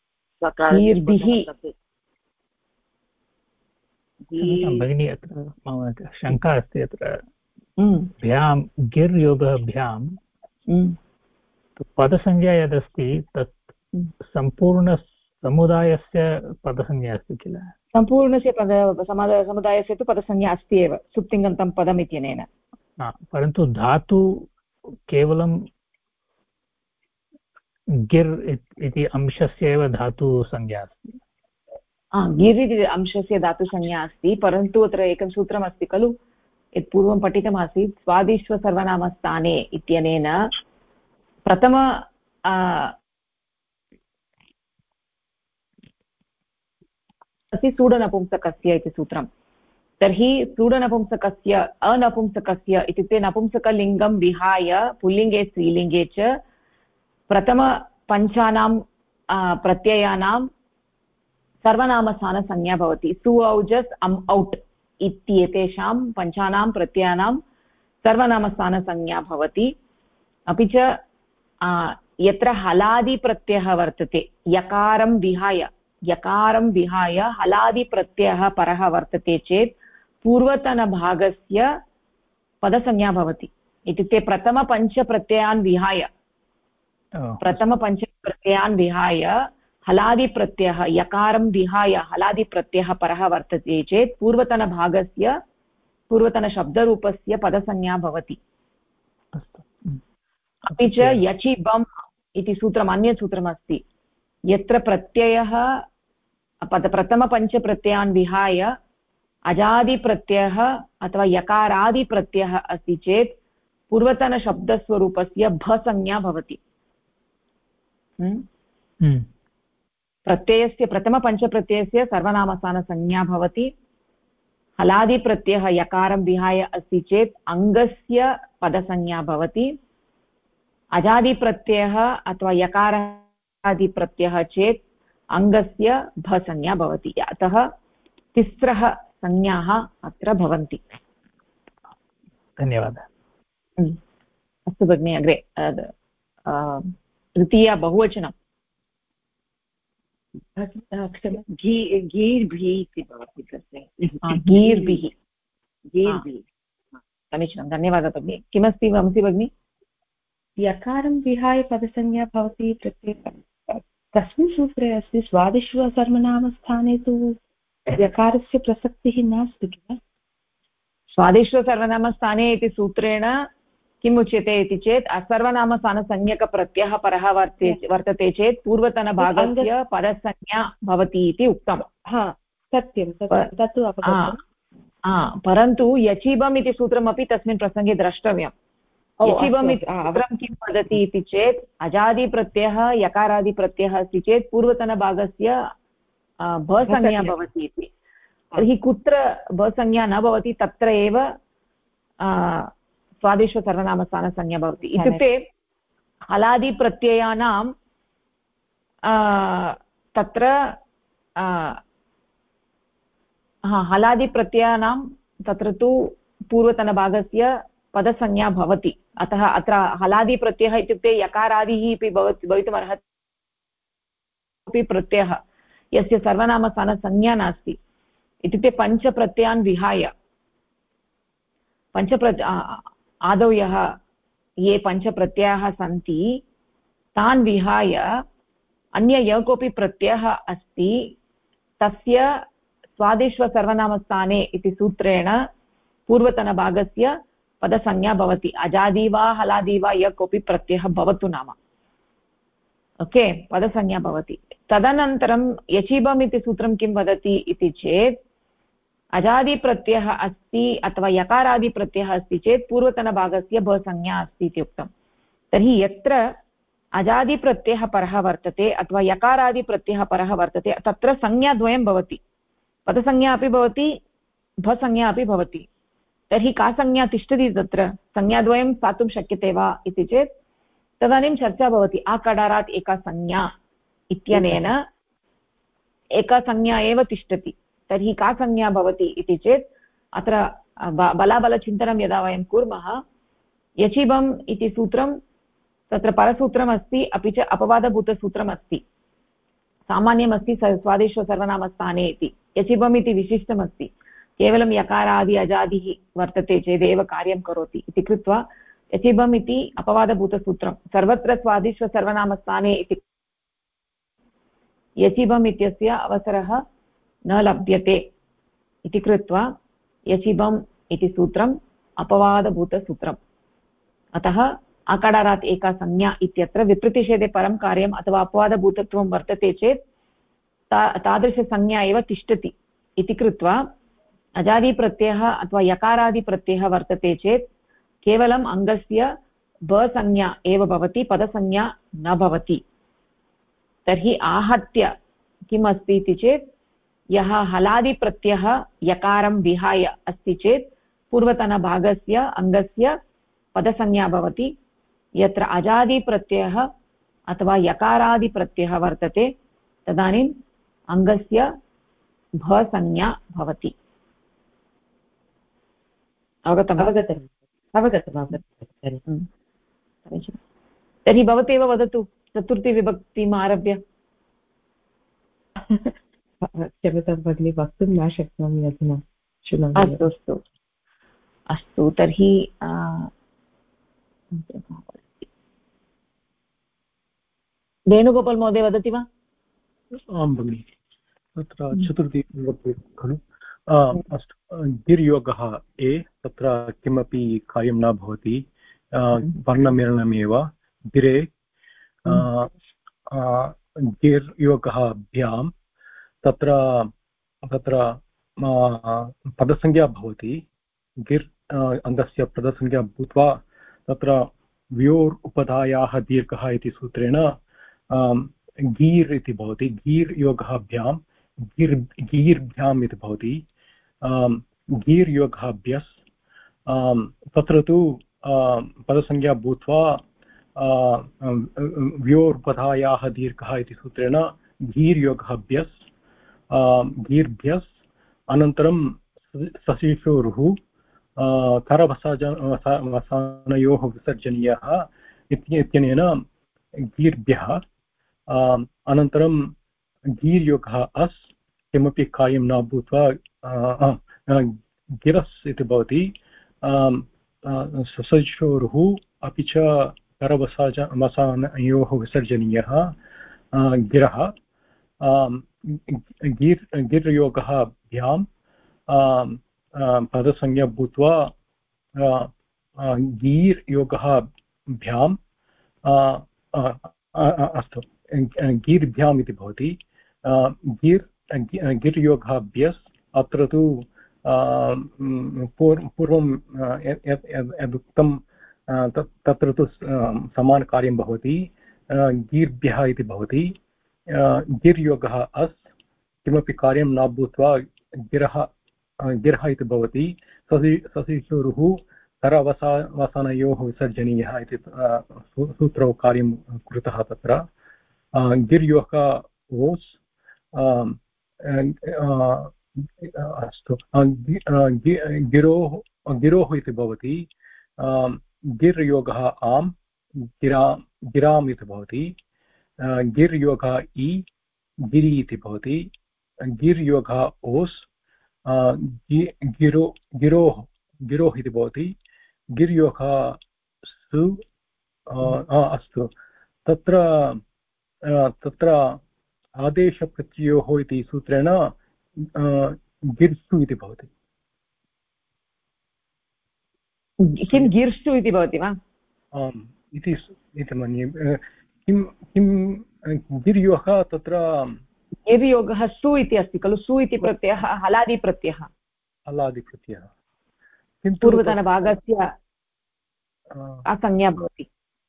भगिनी अत्र मम शङ्का अस्ति अत्र भ्यां गिर् योगः भ्यां पदसंज्ञा यदस्ति तत् सम्पूर्णसमुदायस्य पदसंज्ञा अस्ति किल सम्पूर्णस्य समुदायस्य तु पदसंज्ञा अस्ति एव सुप्तिङन्तं पदम् इत्यनेन परन्तु धातु केवलं गिर् इति अंशस्य एव धातुसंज्ञा अस्ति गिर् इति अंशस्य धातुसंज्ञा अस्ति परन्तु अत्र एकं सूत्रमस्ति खलु यत् पूर्वं पठितमासीत् स्वादिश्वसर्वनामस्थाने इत्यनेन प्रथम अस्ति सूडनपुंसकस्य इति सूत्रं तर्हि सूडनपुंसकस्य अनपुंसकस्य इत्युक्ते नपुंसकलिङ्गं विहाय पुल्लिङ्गे स्त्रीलिङ्गे च प्रथमपञ्चानां प्रत्ययानां सर्वनामस्थानसंज्ञा भवति सु औजस् अम् औट् इत्येतेषां पञ्चानां प्रत्ययानां सर्वनामस्थानसंज्ञा भवति अपि च यत्र हलादिप्रत्ययः वर्तते यकारं विहाय हलादिप्रत्ययः परः वर्तते चेत् पूर्वतनभागस्य पदसंज्ञा भवति इत्युक्ते प्रथमपञ्चप्रत्ययान् विहाय हलादिप्रत्ययः यकारं विहाय हलादिप्रत्ययः परः वर्तते चेत् पूर्वतनशब्दरूपस्य पदसंज्ञा भवति अपि च यचि बम् इति सूत्रम् अन्यत् सूत्रमस्ति यत्र प्रत्ययः प्रथमपञ्चप्रत्ययान् विहाय अजादिप्रत्ययः अथवा यकारादिप्रत्ययः अस्ति चेत् पूर्वतनशब्दस्वरूपस्य भसंज्ञा भवति प्रत्ययस्य प्रथमपञ्चप्रत्ययस्य सर्वनामस्थानसंज्ञा भवति हलादिप्रत्ययः यकारं विहाय अस्ति चेत् अङ्गस्य पदसंज्ञा भवति अजादिप्रत्ययः अथवा यकारादिप्रत्ययः चेत् अङ्गस्य भसंज्ञा भवति अतः तिस्रः संज्ञाः अत्र भवन्ति धन्यवादः अस्तु भगिनि अग्रे तृतीया बहुवचनं गीर्भिः इति भवति तस्य गीर्भिः गीर्भिः समीचीनं धन्यवादः भगिनि किमस्ति वंसि भगिनि यकारं विहाय पदसंज्ञा भवति कस्मिन् सूत्रे अस्ति स्वादिष्वसर्वनामस्थाने तु यकारस्य प्रसक्तिः नास्ति किल स्वादिष्वसर्वनामस्थाने इति सूत्रेण किम् उच्यते इति चेत् असर्वनामस्थानसंज्ञकप्रत्ययः परः वर्तते चेत् पूर्वतनभागस्य पदसंज्ञा भवति इति उक्तम् सत्यं तत्तु अवगतम् परन्तु यचीबम् इति सूत्रमपि तस्मिन् प्रसङ्गे द्रष्टव्यम् यचीबम् इति सूत्रं किं वदति इति चेत् अजादिप्रत्ययः यकारादिप्रत्ययः अस्ति चेत् पूर्वतनभागस्य भसंज्ञा भवति इति तर्हि कुत्र भसंज्ञा न भवति तत्र एव स्वादिष्वसर्वनामस्थानसंज्ञा भवति इत्युक्ते हलादिप्रत्ययानां तत्र हलादिप्रत्ययानां तत्र तु पूर्वतनभागस्य पदसंज्ञा भवति अतः अत्र हलादिप्रत्ययः इत्युक्ते यकारादिः अपि भवितुमर्हति अपि प्रत्ययः यस्य सर्वनामस्थानसंज्ञा नास्ति इत्युक्ते पञ्चप्रत्ययान् विहाय आदौ ये पञ्चप्रत्ययाः सन्ति तान् विहाय अन्य यः कोऽपि प्रत्ययः अस्ति तस्य स्वादिष्वसर्वनामस्थाने इति सूत्रेण पूर्वतनभागस्य पदसंज्ञा भवति अजादि वा हलादि वा यः कोऽपि प्रत्ययः भवतु नाम ओके पदसंज्ञा भवति तदनन्तरं यचीबम् इति सूत्रं किं वदति इति चेत् अजादिप्रत्ययः अस्ति अथवा यकारादिप्रत्ययः अस्ति चेत् पूर्वतनभागस्य भसंज्ञा अस्ति इति उक्तं तर्हि यत्र अजादिप्रत्ययः परः वर्तते अथवा यकारादिप्रत्ययः परः वर्तते तत्र संज्ञाद्वयं भवति पदसंज्ञा अपि भवति भसंज्ञा अपि भवति तर्हि का संज्ञा तिष्ठति तत्र संज्ञाद्वयं स्थातुं शक्यते वा इति चेत् तदानीं चर्चा भवति आकडारात् एका संज्ञा इत्यनेन एका संज्ञा एव तिष्ठति तर्हि का संज्ञा भवति इति चेत् अत्र बलाबलचिन्तनं यदा वयं कुर्मः यचीबम् इति सूत्रं तत्र परसूत्रमस्ति अपि च अपवादभूतसूत्रमस्ति सामान्यमस्ति स्वादिष्वसर्वनामस्थाने इति यचीबम् इति विशिष्टमस्ति केवलं यकारादि अजादिः वर्तते चेदेव कार्यं करोति इति कृत्वा यचीबम् इति अपवादभूतसूत्रं सर्वत्र स्वादिष्वसर्वनामस्थाने इति यचीबम् इत्यस्य अवसरः न लभ्यते इति कृत्वा यचीबम् इति सूत्रम् अपवादभूतसूत्रम् अतः आकडारात् एका संज्ञा इत्यत्र विप्रतिषेधे परं कार्यम् अथवा अपवादभूतत्वं वर्तते चेत् तादृशसंज्ञा एव तिष्ठति इति कृत्वा अजादिप्रत्ययः अथवा यकारादिप्रत्ययः वर्तते चेत् केवलम् अङ्गस्य भसंज्ञा एव भवति पदसंज्ञा न भवति तर्हि आहत्य किम् अस्ति इति चेत् यः हलादिप्रत्ययः यकारं विहाय अस्ति चेत् पूर्वतनभागस्य अङ्गस्य पदसंज्ञा भवति यत्र अजादिप्रत्ययः अथवा यकारादिप्रत्ययः वर्तते तदानीम् अङ्गस्य भसंज्ञा भवति अवगतम् तर्हि भवतेव वदतु चतुर्थीविभक्तिम् आरभ्य क्षम्यतां भगिनी वक्तुं न शक्नोमि अधुना अस्तु अस्तु अस्तु तर्हि वेणुगोपाल् महोदय वदति वा आं भगिनि तत्र चतुर्थी विभक्ति खलु अस्तु गिर्योगः ए तत्र किमपि कार्यं न भवति वर्णमेलनमेव गिरे गिर्योगः भ्यां तत्र तत्र पदसंज्ञा भवति गिर् अङ्गस्य पदसंज्ञा भूत्वा तत्र व्योर् उपधायाः दीर्घः इति सूत्रेण गीर् इति भवति गीर् योगः भ्यां गीर्भ्याम् इति भवति गीर् योगः भ्यस् तत्र तु पदसंज्ञा भूत्वा व्योर्पधायाः दीर्घः इति सूत्रेण गीर्योगः भ्यस् गीर्भ्यस् अनन्तरं सशिशोरुः करवसानयोः विसर्जनीयः इत्यनेन गीर्भ्यः अनन्तरं गीर्योगः अस् किमपि कार्यं न भूत्वा गिरस् इति भवति ससोरुः अपि च करवसानयोः विसर्जनीयः गिरः गिर्योगः भ्यां पदसंज्ञा भूत्वा गीर्योगः भ्यां अस्तु गीर्भ्याम् इति भवति गिर्योगः भ्यस् अत्र तु पूर्वं यदुक्तं तत्र तु समानकार्यं भवति गीर्भ्यः इति भवति गिर्योगः अस् किमपि कार्यं न भूत्वा गिरः इति भवति ससिशोरुः करवसानयोः विसर्जनीयः इति सूत्रौ कार्यं कृतः तत्र गिर्योगः ओस् अस्तु गिरोः इति भवति गिर्योगः आम् गिराम् इति भवति गिर्योगः इ गिरि इति भवति गिर्योगः ओस् गिरोः इति भवति गिर्योगः सु अस्तु तत्र आदेशप्रत्ययोः इति सूत्रेण गिर्सु इति भवति किं गिर्सु इति भवति वा आम् इति मन्ये किं गिर्योगः तत्र गिर्योगः सु इति अस्ति खलु सु इति प्रत्ययः हलादिप्रत्ययः किन्तु पूर्वतनभागस्य असंज्ञा भवति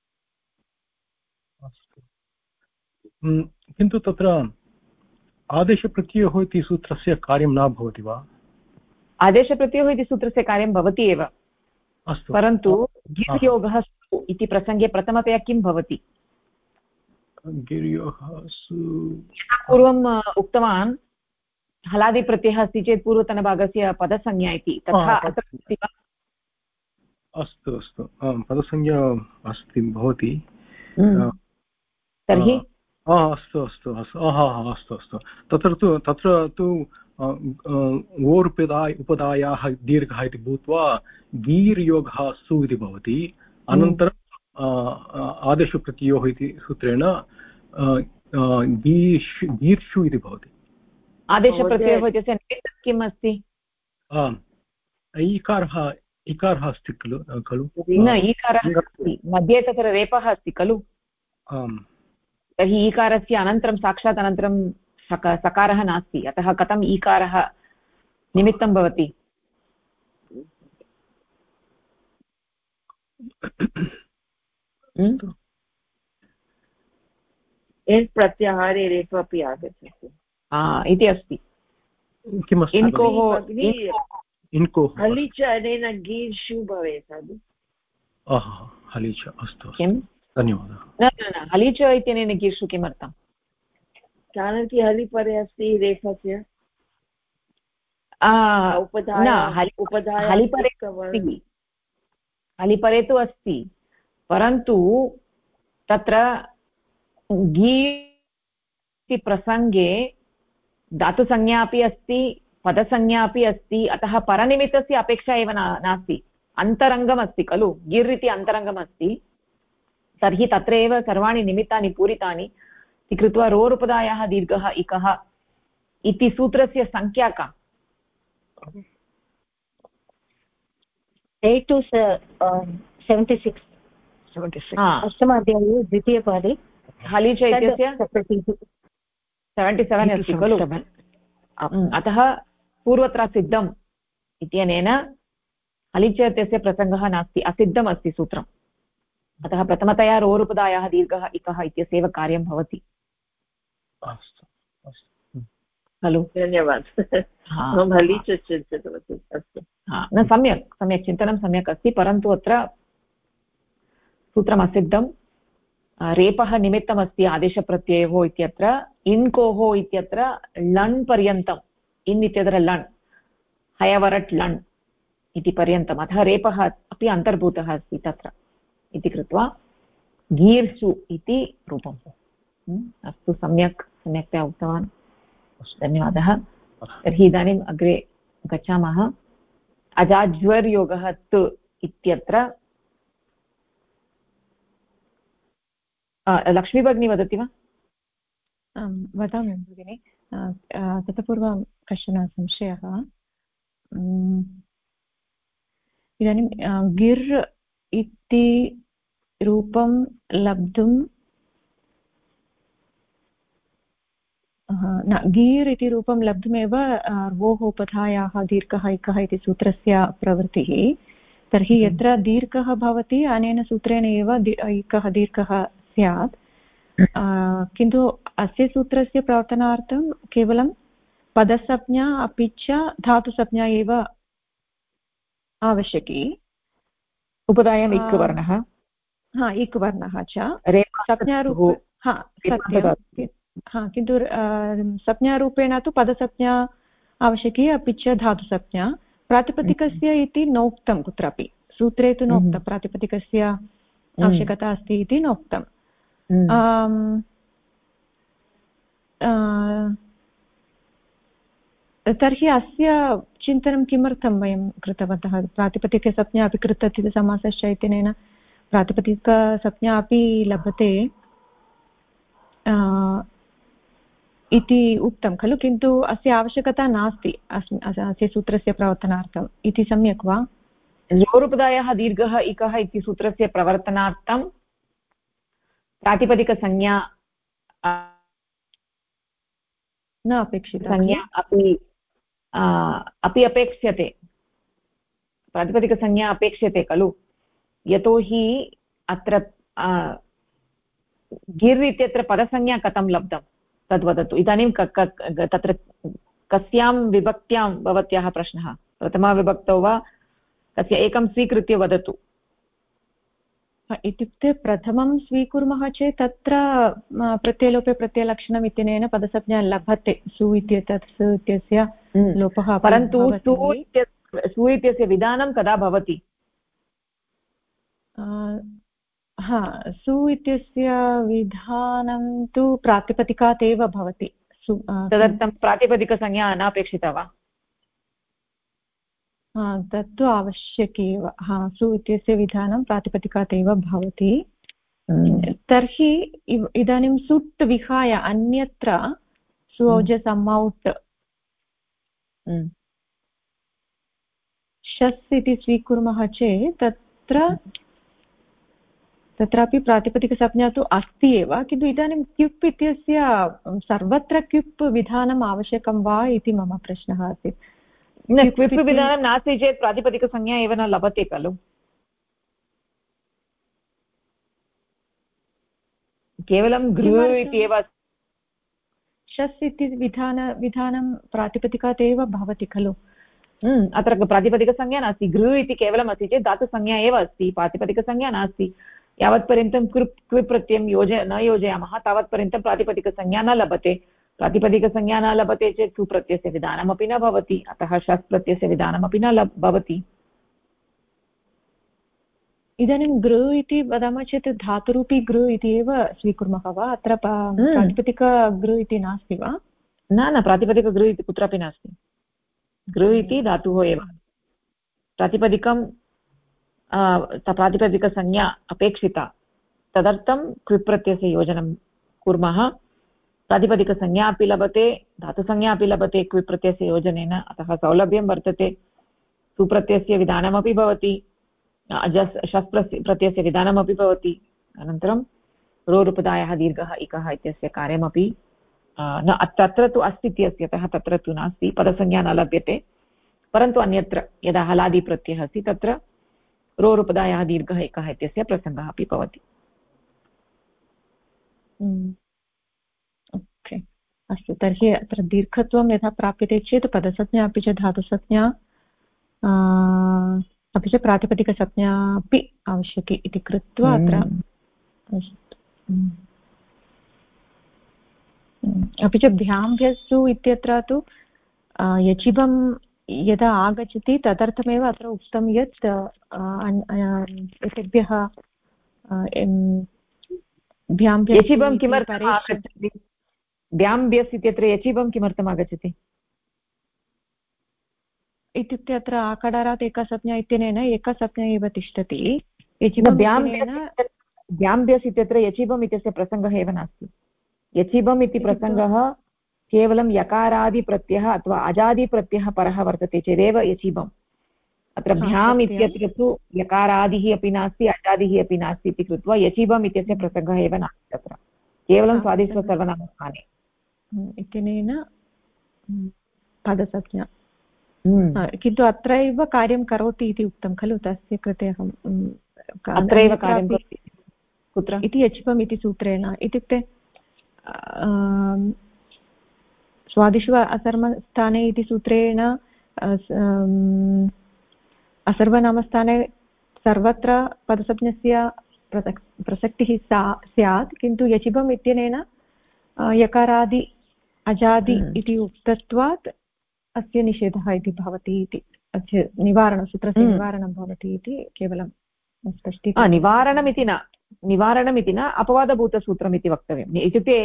किन्तु तत्र आदेशप्रत्ययोः इति सूत्रस्य कार्यं न भवति वा आदेशप्रत्ययोः इति सूत्रस्य कार्यं भवति एव अस्तु परन्तु गिर्योगः सु इति प्रसङ्गे प्रथमतया किं भवति गिर्योगः पूर्वम् उक्तवान् हलादिप्रत्ययः अस्ति चेत् पूर्वतनभागस्य पदसंज्ञा इति तथा अस्ति वा अस्तु अस्तु पदसंज्ञा अस्ति भवति तर्हि अस्तु अस्तु अस्तु अस्तु तत्र तु उपधायाः दीर्घः इति भूत्वा गीर्योगः सु इति भवति अनन्तरं आदेशप्रत्ययोः इति सूत्रेण गीर्षु इति भवति आदेशप्रत्ययोः इत्यस्य निमित्तं किम् अस्ति इकारः अस्ति खलु न ईकारः अस्ति मध्ये तत्र रेपः अस्ति खलु तर्हि ईकारस्य अनन्तरं साक्षात् अनन्तरं सकारः नास्ति अतः कथम् ईकारः निमित्तं भवति प्रत्याहारे रेफ अपि आगच्छति इति अस्ति किमस्ति इन्कोः हलि च अनेन गीर्षु भवेत् हलि च अस्तु किं धन्यवादः न हलि च इत्यनेन गीर्षु किमर्थं जानन्ति हलि परे अस्ति रेफस्य हलिपरे तु अस्ति परन्तु तत्र गी इति प्रसङ्गे धातुसंज्ञा अपि अस्ति पदसंज्ञा अपि अस्ति अतः परनिमित्तस्य अपेक्षा एव नास्ति अन्तरङ्गम् अस्ति खलु गिर् इति अन्तरङ्गम् अस्ति तर्हि तत्र एव सर्वाणि निमित्तानि पूरितानि इति कृत्वा रोरुपदायाः दीर्घः इकः इति सूत्रस्य संख्या का 8 to 76 अष्टमाध्याये द्वितीयपादे हलि च इत्यस्य 77 अस्ति खलु अतः पूर्वत्र सिद्धम् इत्यनेन हलि च इत्यस्य प्रसङ्गः नास्ति असिद्धम् अस्ति सूत्रम् अतः प्रथमतया रोरुपदायाः दीर्घः इकः इत्यस्यैव कार्यं भवति खलु धन्यवादः न सम्यक् चिन्तनं सम्यक् अस्ति परन्तु अत्र सूत्रम् असिद्धं रेपः निमित्तमस्ति आदेशप्रत्ययोः इत्यत्र इन्कोः इत्यत्र लण् पर्यन्तम् इन् इत्यत्र लण् हयवरट् लण् इति पर्यन्तम् अतः रेपः अपि अन्तर्भूतः अस्ति तत्र इति कृत्वा गीर्सु इति रूपम् अस्तु सम्यक् सम्यक्तया उक्तवान्, धन्यवादः। तर्हि इदानीम् अग्रे गच्छामः। अजाज्वर्योगः तु इत्यत्र लक्ष्मी भगिनी वदति वा? वदामि भगिनि। ततः पूर्वं कश्चन संशयः। इदानीं गिर् इति रूपं लब्धुं न गीर् इति रूपं लब्धुमेव वोः उपधायाः दीर्घः इकः इति सूत्रस्य प्रवृत्तिः। तर्हि यत्र दीर्घः भवति अनेन सूत्रेण एव इकः दीर्घः स्यात्, किन्तु अस्य सूत्रस्य प्रवर्तनार्थं केवलं पदसंज्ञा अपि च धातुसंज्ञा एव आवश्यकी। उपधायाम् इक्वर्णः, इक्वर्णः च संज्ञारूप, सत्यं, किन्तु संज्ञारूपेण तु पदसंज्ञा आवश्यकी अपि च धातुसंज्ञा। प्रातिपदिकस्य इति नोक्तं कुत्रापि, सूत्रे तु नोक्तं प्रातिपदिकस्य आवश्यकता अस्ति इति नोक्तं। तर्हि अस्य चिन्तनं किमर्थं वयं कृतवन्तः? प्रातिपदिकसंज्ञा अपि कृततिथि इत्यनेन प्रातिपदिकसंज्ञा अपि लभते इति उक्तं खलु, किन्तु अस्य आवश्यकता नास्ति अस्य सूत्रस्य प्रवर्तनार्थम् इति सम्यक् वा? जोरुपदायः दीर्घः इकः इति सूत्रस्य प्रवर्तनार्थं प्रातिपदिकसंज्ञा न अपेक्षिता, संज्ञा अपि अपेक्ष्यते, प्रातिपदिकसंज्ञा अपेक्ष्यते खलु। यतोहि अत्र गिर् इत्यत्र पदसंज्ञा कथं लब्धं तद्वदतु। इदानीं तत्र कस्यां विभक्त्यां भवत्याः प्रश्नः? प्रथमाविभक्तौ वा कस्य एकं स्वीकृत्य वदतु। इत्युक्ते प्रथमं स्वीकुर्मः चेत् तत्र प्रत्ययलोपे प्रत्ययलक्षणम् इत्यनेन पदसंज्ञा लभते, सु इत्यस्य लोपः। परन्तु सु इत्यस्य विधानं कदा भवति? सु इत्यस्य विधानं तु प्रातिपदिकात् एव भवति। तदर्थं प्रातिपदिकसंज्ञा अनापेक्षिता वा? तत्तु आवश्यकी एव। सु इत्यस्य विधानं प्रातिपदिकात् एव भवति। तर्हि इदानीं सुट् विहाय अन्यत्र सुऔजसमौट् शस् इति स्वीकुर्मः चेत् तत्रापि प्रातिपदिकसंज्ञा तु अस्ति एव, किन्तु इदानीं क्युप् इत्यस्य सर्वत्र क्युप् विधानम् आवश्यकं वा इति मम प्रश्नः आसीत्। क्विप् विधानं नास्ति चेत् प्रातिपदिकसंज्ञा एव न लभते खलु। केवलं गृह इति एव। शस् इति विधानं प्रातिपदिकात् एव भवति खलु। अत्र प्रातिपदिकसंज्ञा नास्ति, गृह इति केवलम् अस्ति चेत् धातुसंज्ञा एव अस्ति, प्रातिपदिकसंज्ञा नास्ति। यावत्पर्यन्तं क्विप् प्रत्ययं न योजयामः तावत्पर्यन्तं प्रातिपदिकसंज्ञा न लभते। प्रातिपदिकसंज्ञा न लभते चेत् सु प्रत्ययस्य विधानमपि न भवति, अतः शस् प्रत्ययस्य विधानमपि न भवति। इदानीं गृ इति वदामः चेत् धातुरूपी गृ इति एव स्वीकुर्मः वा? अत्र प्रातिपदिकगृ इति नास्ति वा? न, प्रातिपदिकगृ इति कुत्रापि नास्ति। गृ इति धातुः एव। प्रातिपदिकसंज्ञा अपेक्षिता, तदर्थं क्विप् प्रत्ययस्य योजनं कुर्मः। प्रातिपदिकसंज्ञा अपि लभते, धातुसंज्ञा अपि लभते क्विप् प्रत्ययस्य योजनेन, अतः सौलभ्यं वर्तते। सुप्रत्ययस्य विधानमपि भवति, शस् प्रत्ययस्य विधानमपि भवति। अनन्तरं रोरुपदायः दीर्घः इकः इत्यस्य कार्यमपि न तत्र तु अस्ति इत्यस्यतः तत्र तु नास्ति, पदसंज्ञा न लभ्यते। परन्तु अन्यत्र यदा हलादि प्रत्ययः अस्ति तत्र रोरुपदायः दीर्घः इकः इत्यस्य प्रसङ्गः अपि भवति। ओके, अस्तु। तर्हि अत्र दीर्घत्वं यथा प्राप्यते चेत् पदसंज्ञा अपि च धातुसंज्ञा अपि च प्रातिपदिकसंज्ञा अपि आवश्यकी इति कृत्वा अत्र अपि च भ्याम्भ्यस्तु इत्यत्र तु यचिभं यदा आगच्छति तदर्थमेव अत्र उक्तं यत् एतेभ्यः यचिभं किमर्थम् आगच्छति? ब्याम्ब्यस् इत्यत्र यचिबं किमर्थम् आगच्छति? इत्युक्ते अत्र आकडारात् एकसंज्ञा इत्यनेन एकसंज्ञा एव तिष्ठति। ब्याम्ब्यस् इत्यत्र यचिबम् इत्यस्य प्रसङ्गः एव नास्ति। यचिबम् इति प्रसङ्गः केवलं यकारादिप्रत्ययः अथवा अजादिप्रत्ययः परः वर्तते चेदेव यचिबम्। अत्र भ्याम् इत्यत्र तु यकारादिः अपि नास्ति अजादिः अपि नास्ति इति कृत्वा यचिबम् इत्यस्य प्रसङ्गः एव नास्ति तत्र, केवलं स्वादिष्टसर्वनामस्थाने इत्यनेन पदसंज्ञा। किन्तु अत्रैव कार्यं करोति इति उक्तं खलु, तस्य कृते अहं अत्रैव कार्यं करोति कुत्र इति यचिबम् इति सूत्रेण, इत्युक्ते स्वादिष्व असर्वनामस्थाने इति सूत्रेण असर्वनामस्थाने सर्वत्र पदसंज्ञस्य प्रसक्तिः स्यात्, किन्तु यचिबम् इत्यनेन यकारादि अजादि इति उक्तत्वात् अस्य निषेधः इति भवति इति, अस्य निवारणं, सूत्रस्य निवारणं भवति इति केवलं स्पष्टीकरणं। निवारणमिति न अपवादभूतसूत्रम् इति वक्तव्यम्। इत्युक्ते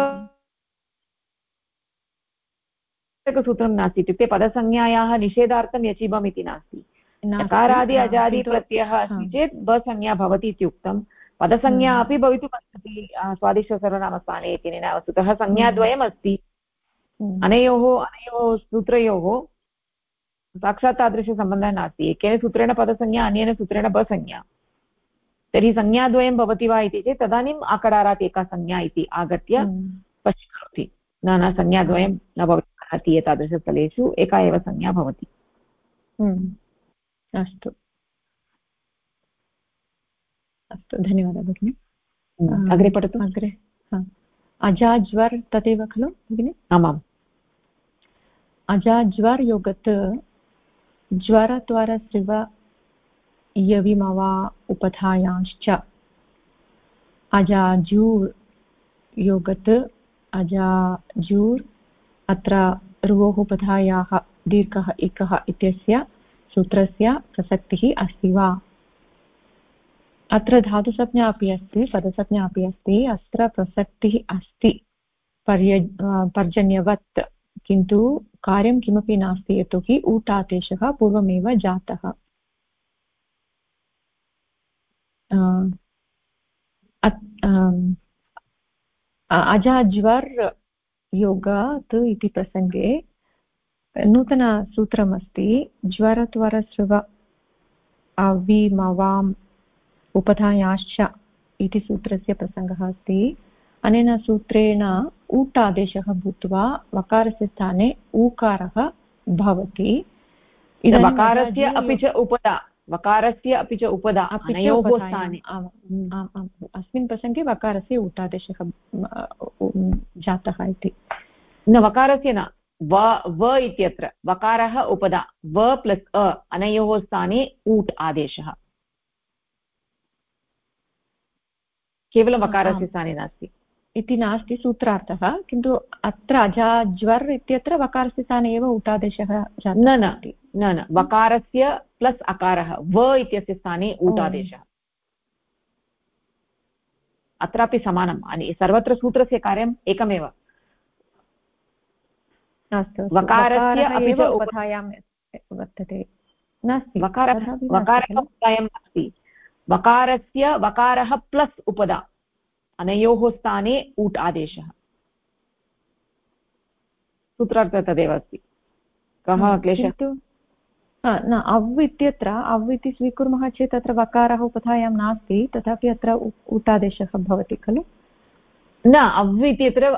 यचिबसूत्रं नास्ति, इत्युक्ते पदसंज्ञायाः निषेधार्थं यचिबम् इति नास्ति। यकारादि अजादि प्रत्ययः अस्ति चेत् बसंज्ञा भवति इति उक्तं। पदसंज्ञा अपि भवितुमर्हति स्वादिष्टसर्वनामस्थाने इति न, वस्तुतः संज्ञाद्वयम् अस्ति। अनयोः सूत्रयोः साक्षात् तादृशसम्बन्धः नास्ति। एकेन सूत्रेण पदसंज्ञा, अन्येन सूत्रेण बसंज्ञा। तर्हि संज्ञाद्वयं भवति वा इति चेत् तदानीम् आकडारात् एका संज्ञा इति आगत्य स्पष्टीकरोति। न संज्ञाद्वयं न भवितुमर्हति, एतादृशस्थलेषु एका एव संज्ञा भवति। अस्तु अस्तु, धन्यवादः भगिनि। अग्रे पठतु। अग्रे अजाज्वर् तदेव खलु भगिनि? आमाम्। अजाज्वर् योगत् ज्वरत्वरस्रिव यविमवा उपधायांश्च। अजाजूर् योगत् अजाजूर्, अत्र रुवोः उपधायाः दीर्घः इकः इत्यस्य सूत्रस्य प्रसक्तिः अस्ति वा? अत्र धातुसंज्ञा अपि अस्ति, पदसंज्ञा अपि अस्ति, अत्र प्रसक्तिः अस्ति पर्जन्यवत्, किन्तु कार्यं किमपि नास्ति, यतोहि ऊटादेशः पूर्वमेव जातः। अजाज्वर् योगात् इति प्रसङ्गे नूतनसूत्रमस्ति, ज्वरत्वरस्रिव अविमवाम् उपधायाश्च इति सूत्रस्य प्रसङ्गः अस्ति। अनेन सूत्रेण ऊटादेशः भूत्वा वकारस्य स्थाने ऊकारः भवति। वकारस्य अपि च उपदा अनयोः स्थाने। अस्मिन् प्रसङ्गे वकारस्य ऊटादेशः जातः इति। न, वकारस्य न, व इत्यत्र वकारः उपदा, व प्लस् अ अनयोः स्थाने ऊट् आदेशः, केवलं वकारस्य स्थाने नास्ति इति नास्ति सूत्रार्थः, किन्तु अत्र अजाज्वर् इत्यत्र वकारस्य स्थाने एव ऊटादेशः जातः। न, वकारस्य प्लस् अकारः, व इत्यस्य स्थाने ऊटादेशः, अत्रापि समानम्। सर्वत्र सूत्रस्य कार्यम् एकमेव। वकारस्य अपि च उपधायां वर्तते नास्ति, वकारः नास्ति, वकारस्य वकारः प्लस् उपदा अनयोः स्थाने ऊट् आदेशः। सूत्रार्थः तदेव अस्ति। कः क्लेशः? न, अव् इत्यत्र अव् इति स्वीकुर्मः चेत् अत्र वकारः उपधायां नास्ति, तथापि अत्र ऊटादेशः भवति खलु? न, अव् इत्यत्र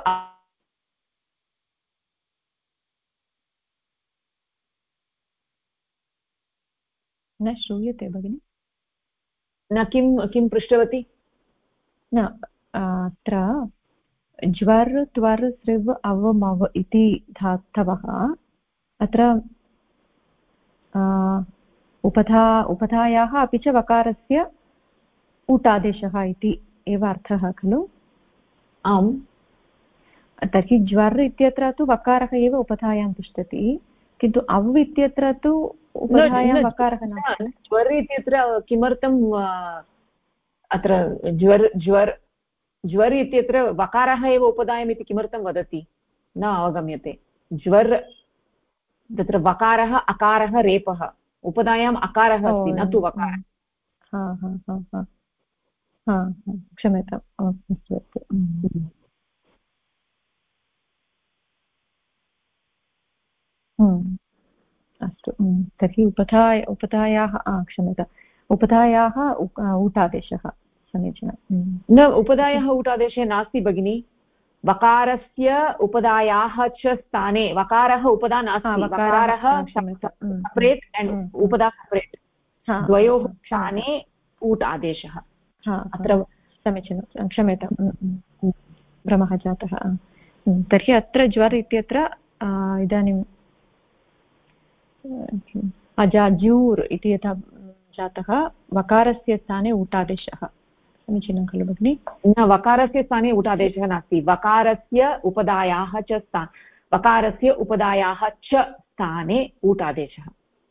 न श्रूयते भगिनि। न, किं पृष्टवती? न, अत्र ज्वर् त्वर् सृव् अवमव इति धातवः अत्र उपधायाः अपि च वकारस्य ऊटादेशः इति एव अर्थः खलु? आम्। तर्हि ज्वर् इत्यत्र तु वकारः एव उपधायां तिष्ठति, किन्तु अव् इत्यत्र तु उपधायां वकारः नास्ति। ज्वर् इत्यत्र किमर्थं अत्र ज्वर् ज्वर् इत्यत्र वकारः एव उपधायम् इति किमर्थं वदति न अवगम्यते। ज्वर् तत्र वकारः अकारः रेपः, उपधायाम् अकारः अस्ति न तु वकारः। क्षम्यताम्, अस्तु अस्तु। अस्तु, तर्हि उपधायाः क्षम्यताम्, उपधायाः ऊटादेशः समीचीनं। न, उपधायाः ऊटादेशः नास्ति भगिनि, वकारस्य उपधायाः च स्थाने वकारः उपधा नास्ति, वकारः सपरेट् एण्ड् उपधा सपरेट्, द्वयोः स्थाने ऊट् आदेशः अत्र। समीचीनं, क्षम्यतां, भ्रमः जातः। तर्हि अत्र ज्वर् इत्यत्र इदानीं अजाजूर् इति यथा जातः, वकारस्य स्थाने ऊटादेशः। समीचीनं खलु भगिनि? न, वकारस्य स्थाने ऊटादेशः नास्ति, वकारस्य उपधायाः च वकारस्य उपधायाः च स्थाने ऊटादेशः।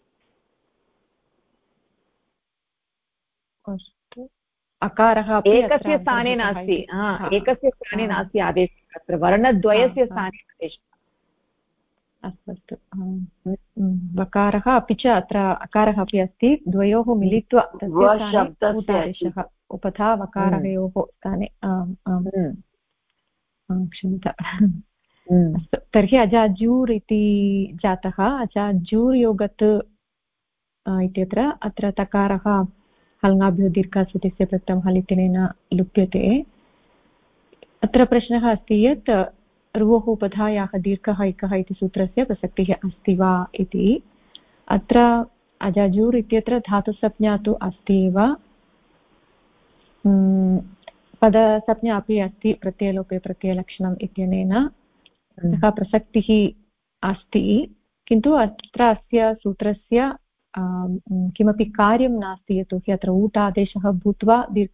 अकारः एकस्य स्थाने नास्ति, एकस्य स्थाने नास्ति आदेशः, अत्र वर्णद्वयस्य स्थाने आदेशः। अस्तु अस्तु, वकारः अपि च अत्र अकारः अपि अस्ति, द्वयोः मिलित्वा आदेशः उपधा वकारयोः स्थाने। क्षम्यता। अस्तु, तर्हि अजाजूर् इति जातः, अजाजूर् योगत् इत्यत्र अत्र तकारः हल्ङ्गाभ्यो दीर्घास्वतिस्य प्रत्ययं हलितिनेन लुप्यते। अत्र प्रश्नः अस्ति यत् ऋवोः उपधायाः दीर्घः इकः इति सूत्रस्य प्रसक्तिः अस्ति वा इति। अत्र अजाजूर् इत्यत्र धातुसंज्ञा तु अस्ति एव, पदसंज्ञा अपि अस्ति प्रत्ययलोपे प्रत्ययलक्षणम् इत्यनेन, अतः प्रसक्तिः अस्ति, किन्तु अत्र अस्य सूत्रस्य किमपि कार्यं नास्ति, यतोहि अत्र ऊटादेशः भूत्वा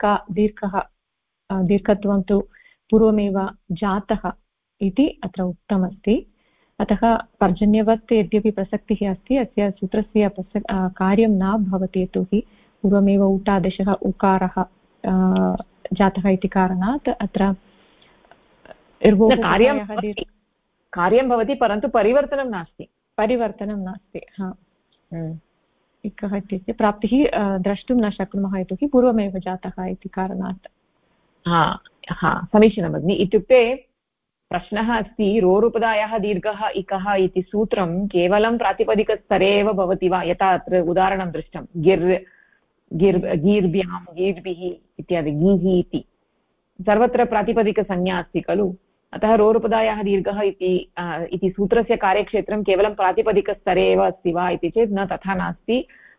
दीर्घत्वं तु पूर्वमेव जातः इति अत्र उक्तमस्ति। अतः पर्जन्यवत् यद्यपि प्रसक्तिः अस्ति, अस्य सूत्रस्य कार्यं न भवति, यतोहि पूर्वमेव ऊटादेशः उकारः जातः इति कारणात् अत्र कार्यं भवति, परन्तु परिवर्तनं नास्ति। इकः इत्यस्य प्राप्तिः द्रष्टुं न शक्नुमः, यतोहि पूर्वमेव जातः इति कारणात्। समीचीनं भगिनि। इत्युक्ते प्रश्नः अस्ति, रोरुपदायाः दीर्घः इकः इति सूत्रं केवलं प्रातिपदिकस्तरे एव भवति वा, यथा अत्र उदाहरणं दृष्टं, गीर्भ्यां गीर्भिः इत्यादि, गीः इति सर्वत्र प्रातिपदिकसंज्ञा अस्ति खलु। अतः रोरुपदायाः दीर्घः इति सूत्रस्य कार्यक्षेत्रं केवलं प्रातिपदिकस्तरे एव अस्ति वा इति चेत् न, तथा नास्ति।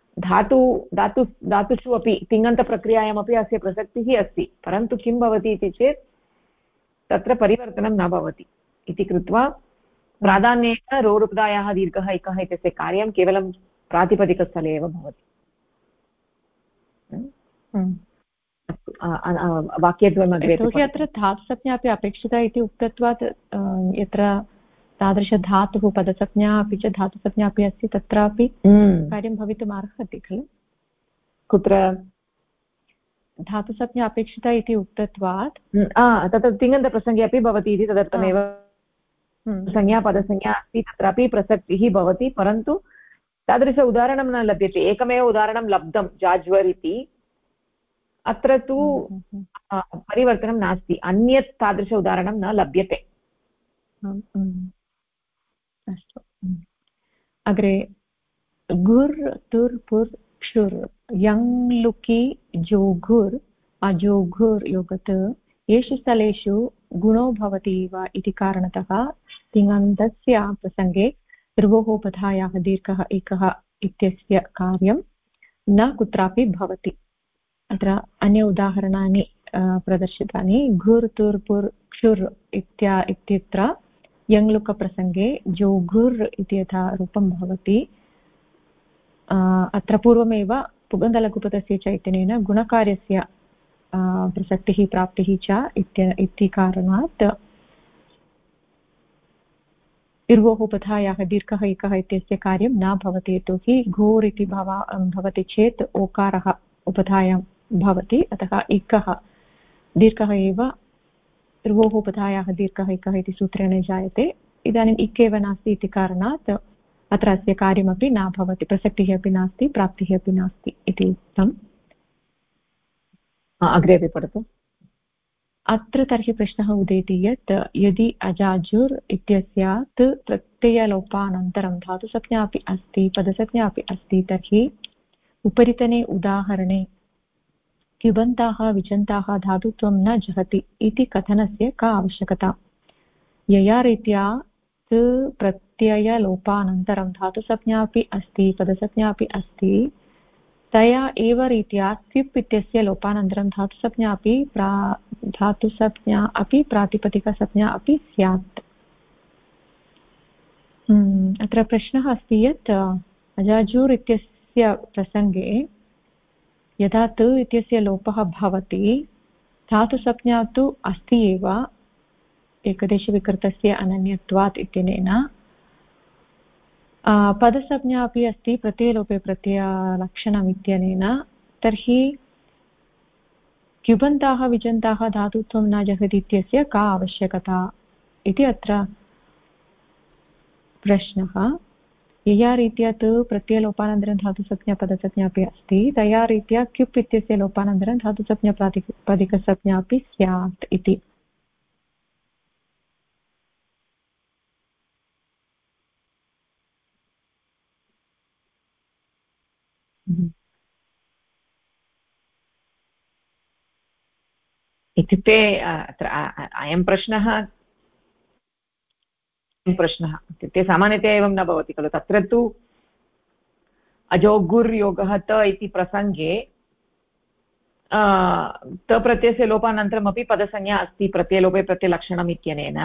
धातुषु अपि तिङन्तप्रक्रियायामपि अस्य प्रसक्तिः अस्ति, परन्तु किं भवति इति चेत् तत्र परिवर्तनं न भवति इति कृत्वा प्राधान्येन रोरुपदायाः दीर्घः इकः इत्यस्य कार्यं केवलं प्रातिपदिकस्थले एव भवति। वाक्यद्वयमग्रे अत्र धातुसंज्ञा अपि अपेक्षिता इति उक्तत्वात् यत्र तादृशधातुः पदसंज्ञा अपि च धातुसंज्ञा अपि अस्ति, तत्रापि कार्यं भवितुम् अर्हति खलु। कुत्र धातुसंज्ञा अपेक्षिता इति उक्तत्वात् तत्र तिङन्तप्रसङ्गे अपि भवति इति, तदर्थमेव संज्ञा पदसंज्ञा अस्ति, तत्रापि प्रसक्तिः भवति, परन्तु तादृश उदाहरणं न लभ्यते। एकमेव उदाहरणं लब्धं, जाज्वर् इति, अत्र तु परिवर्तनं नास्ति, अन्यत् तादृश उदाहरणं न लभ्यते। अस्तु, अग्रे गुर् तुर् पुर् क्षुर् यङ् लुकि जोघुर् अजोघुर् योगत् येषु स्थलेषु गुणो भवति वा इति कारणतः तिङन्तस्य प्रसङ्गे ऋवोः उपधायाः दीर्घः एकः इत्यस्य कार्यं न कुत्रापि भवति। अत्र अन्य उदाहरणानि प्रदर्शितानि। घुर् तुर् पुर् क्षुर् इत्यत्र यङ्लुकप्रसङ्गे जोघुर् इति यथा रूपं भवति, अत्र पूर्वमेव पुगन्तलघुपदस्य चैतन्येन गुणकार्यस्य प्रसक्तिः प्राप्तिः च इति कारणात् इर्वोः उपधायाः दीर्घः एकः इत्यस्य कार्यं न भवति, यतोहि घोर् इति भवति चेत् ओकारः उपधायां भवति, अतः इकः दीर्घः एव ऋवोः उपधायाः दीर्घः इकः इति सूत्रेण जायते। इदानीम् इक् एव नास्ति इति कारणात् अत्र अस्य कार्यमपि न भवति, प्रसक्तिः अपि नास्ति, प्राप्तिः अपि नास्ति इति उक्तम्। अग्रे अपि पठतु। अत्र तर्हि प्रश्नः उदेति यत् यदि अजाजुर् इत्यस्यात् प्रत्ययलोपानन्तरं धातुसंज्ञा अपि अस्ति, पदसंज्ञा अपि अस्ति, तर्हि उपरितने उदाहरणे क्युबन्ताः विचन्ताः धातुत्वं न जहति इति कथनस्य का आवश्यकता? यया रीत्या प्रत्ययलोपानन्तरं धातुसंज्ञा अपि अस्ति, पदसंज्ञा अपि अस्ति, तया एव रीत्या क्विप् इत्यस्य लोपानन्तरं धातुसंज्ञा अपि प्रातिपदिकसंज्ञा अपि स्यात्। अत्र प्रश्नः अस्ति यत् अजाजूर् इत्यस्य प्रसङ्गे यदा त इत्यस्य लोपः भवति, धातुसंज्ञा तु अस्ति एव एकदेशविकृतस्य अनन्यत्वात् इत्यनेन, पदसंज्ञा अपि अस्ति प्रत्ययलोपे प्रत्ययलक्षणम् इत्यनेन, तर्हि क्युबन्ताः विचन्ताः धातुत्वं न जहति इत्यस्य का आवश्यकता इति अत्र प्रश्नः। यया रीत्या तु प्रत्ययलोपानन्तरं धातुसंज्ञा पदसंज्ञा अपि अस्ति, तया रीत्या क्युप् इत्यस्य लोपानन्तरं धातुसंज्ञा प्रातिपदिकसंज्ञा अपि स्यात् इति। इत्युक्ते अत्र अयं प्रश्नः इत्युक्ते सामान्यतया एवं न भवति खलु। तत्र तु अजोगुर्योगः त इति प्रसङ्गे त प्रत्ययस्य लोपानन्तरमपि पदसंज्ञा अस्ति प्रत्ययलोपे प्रत्ययलक्षणम् इत्यनेन।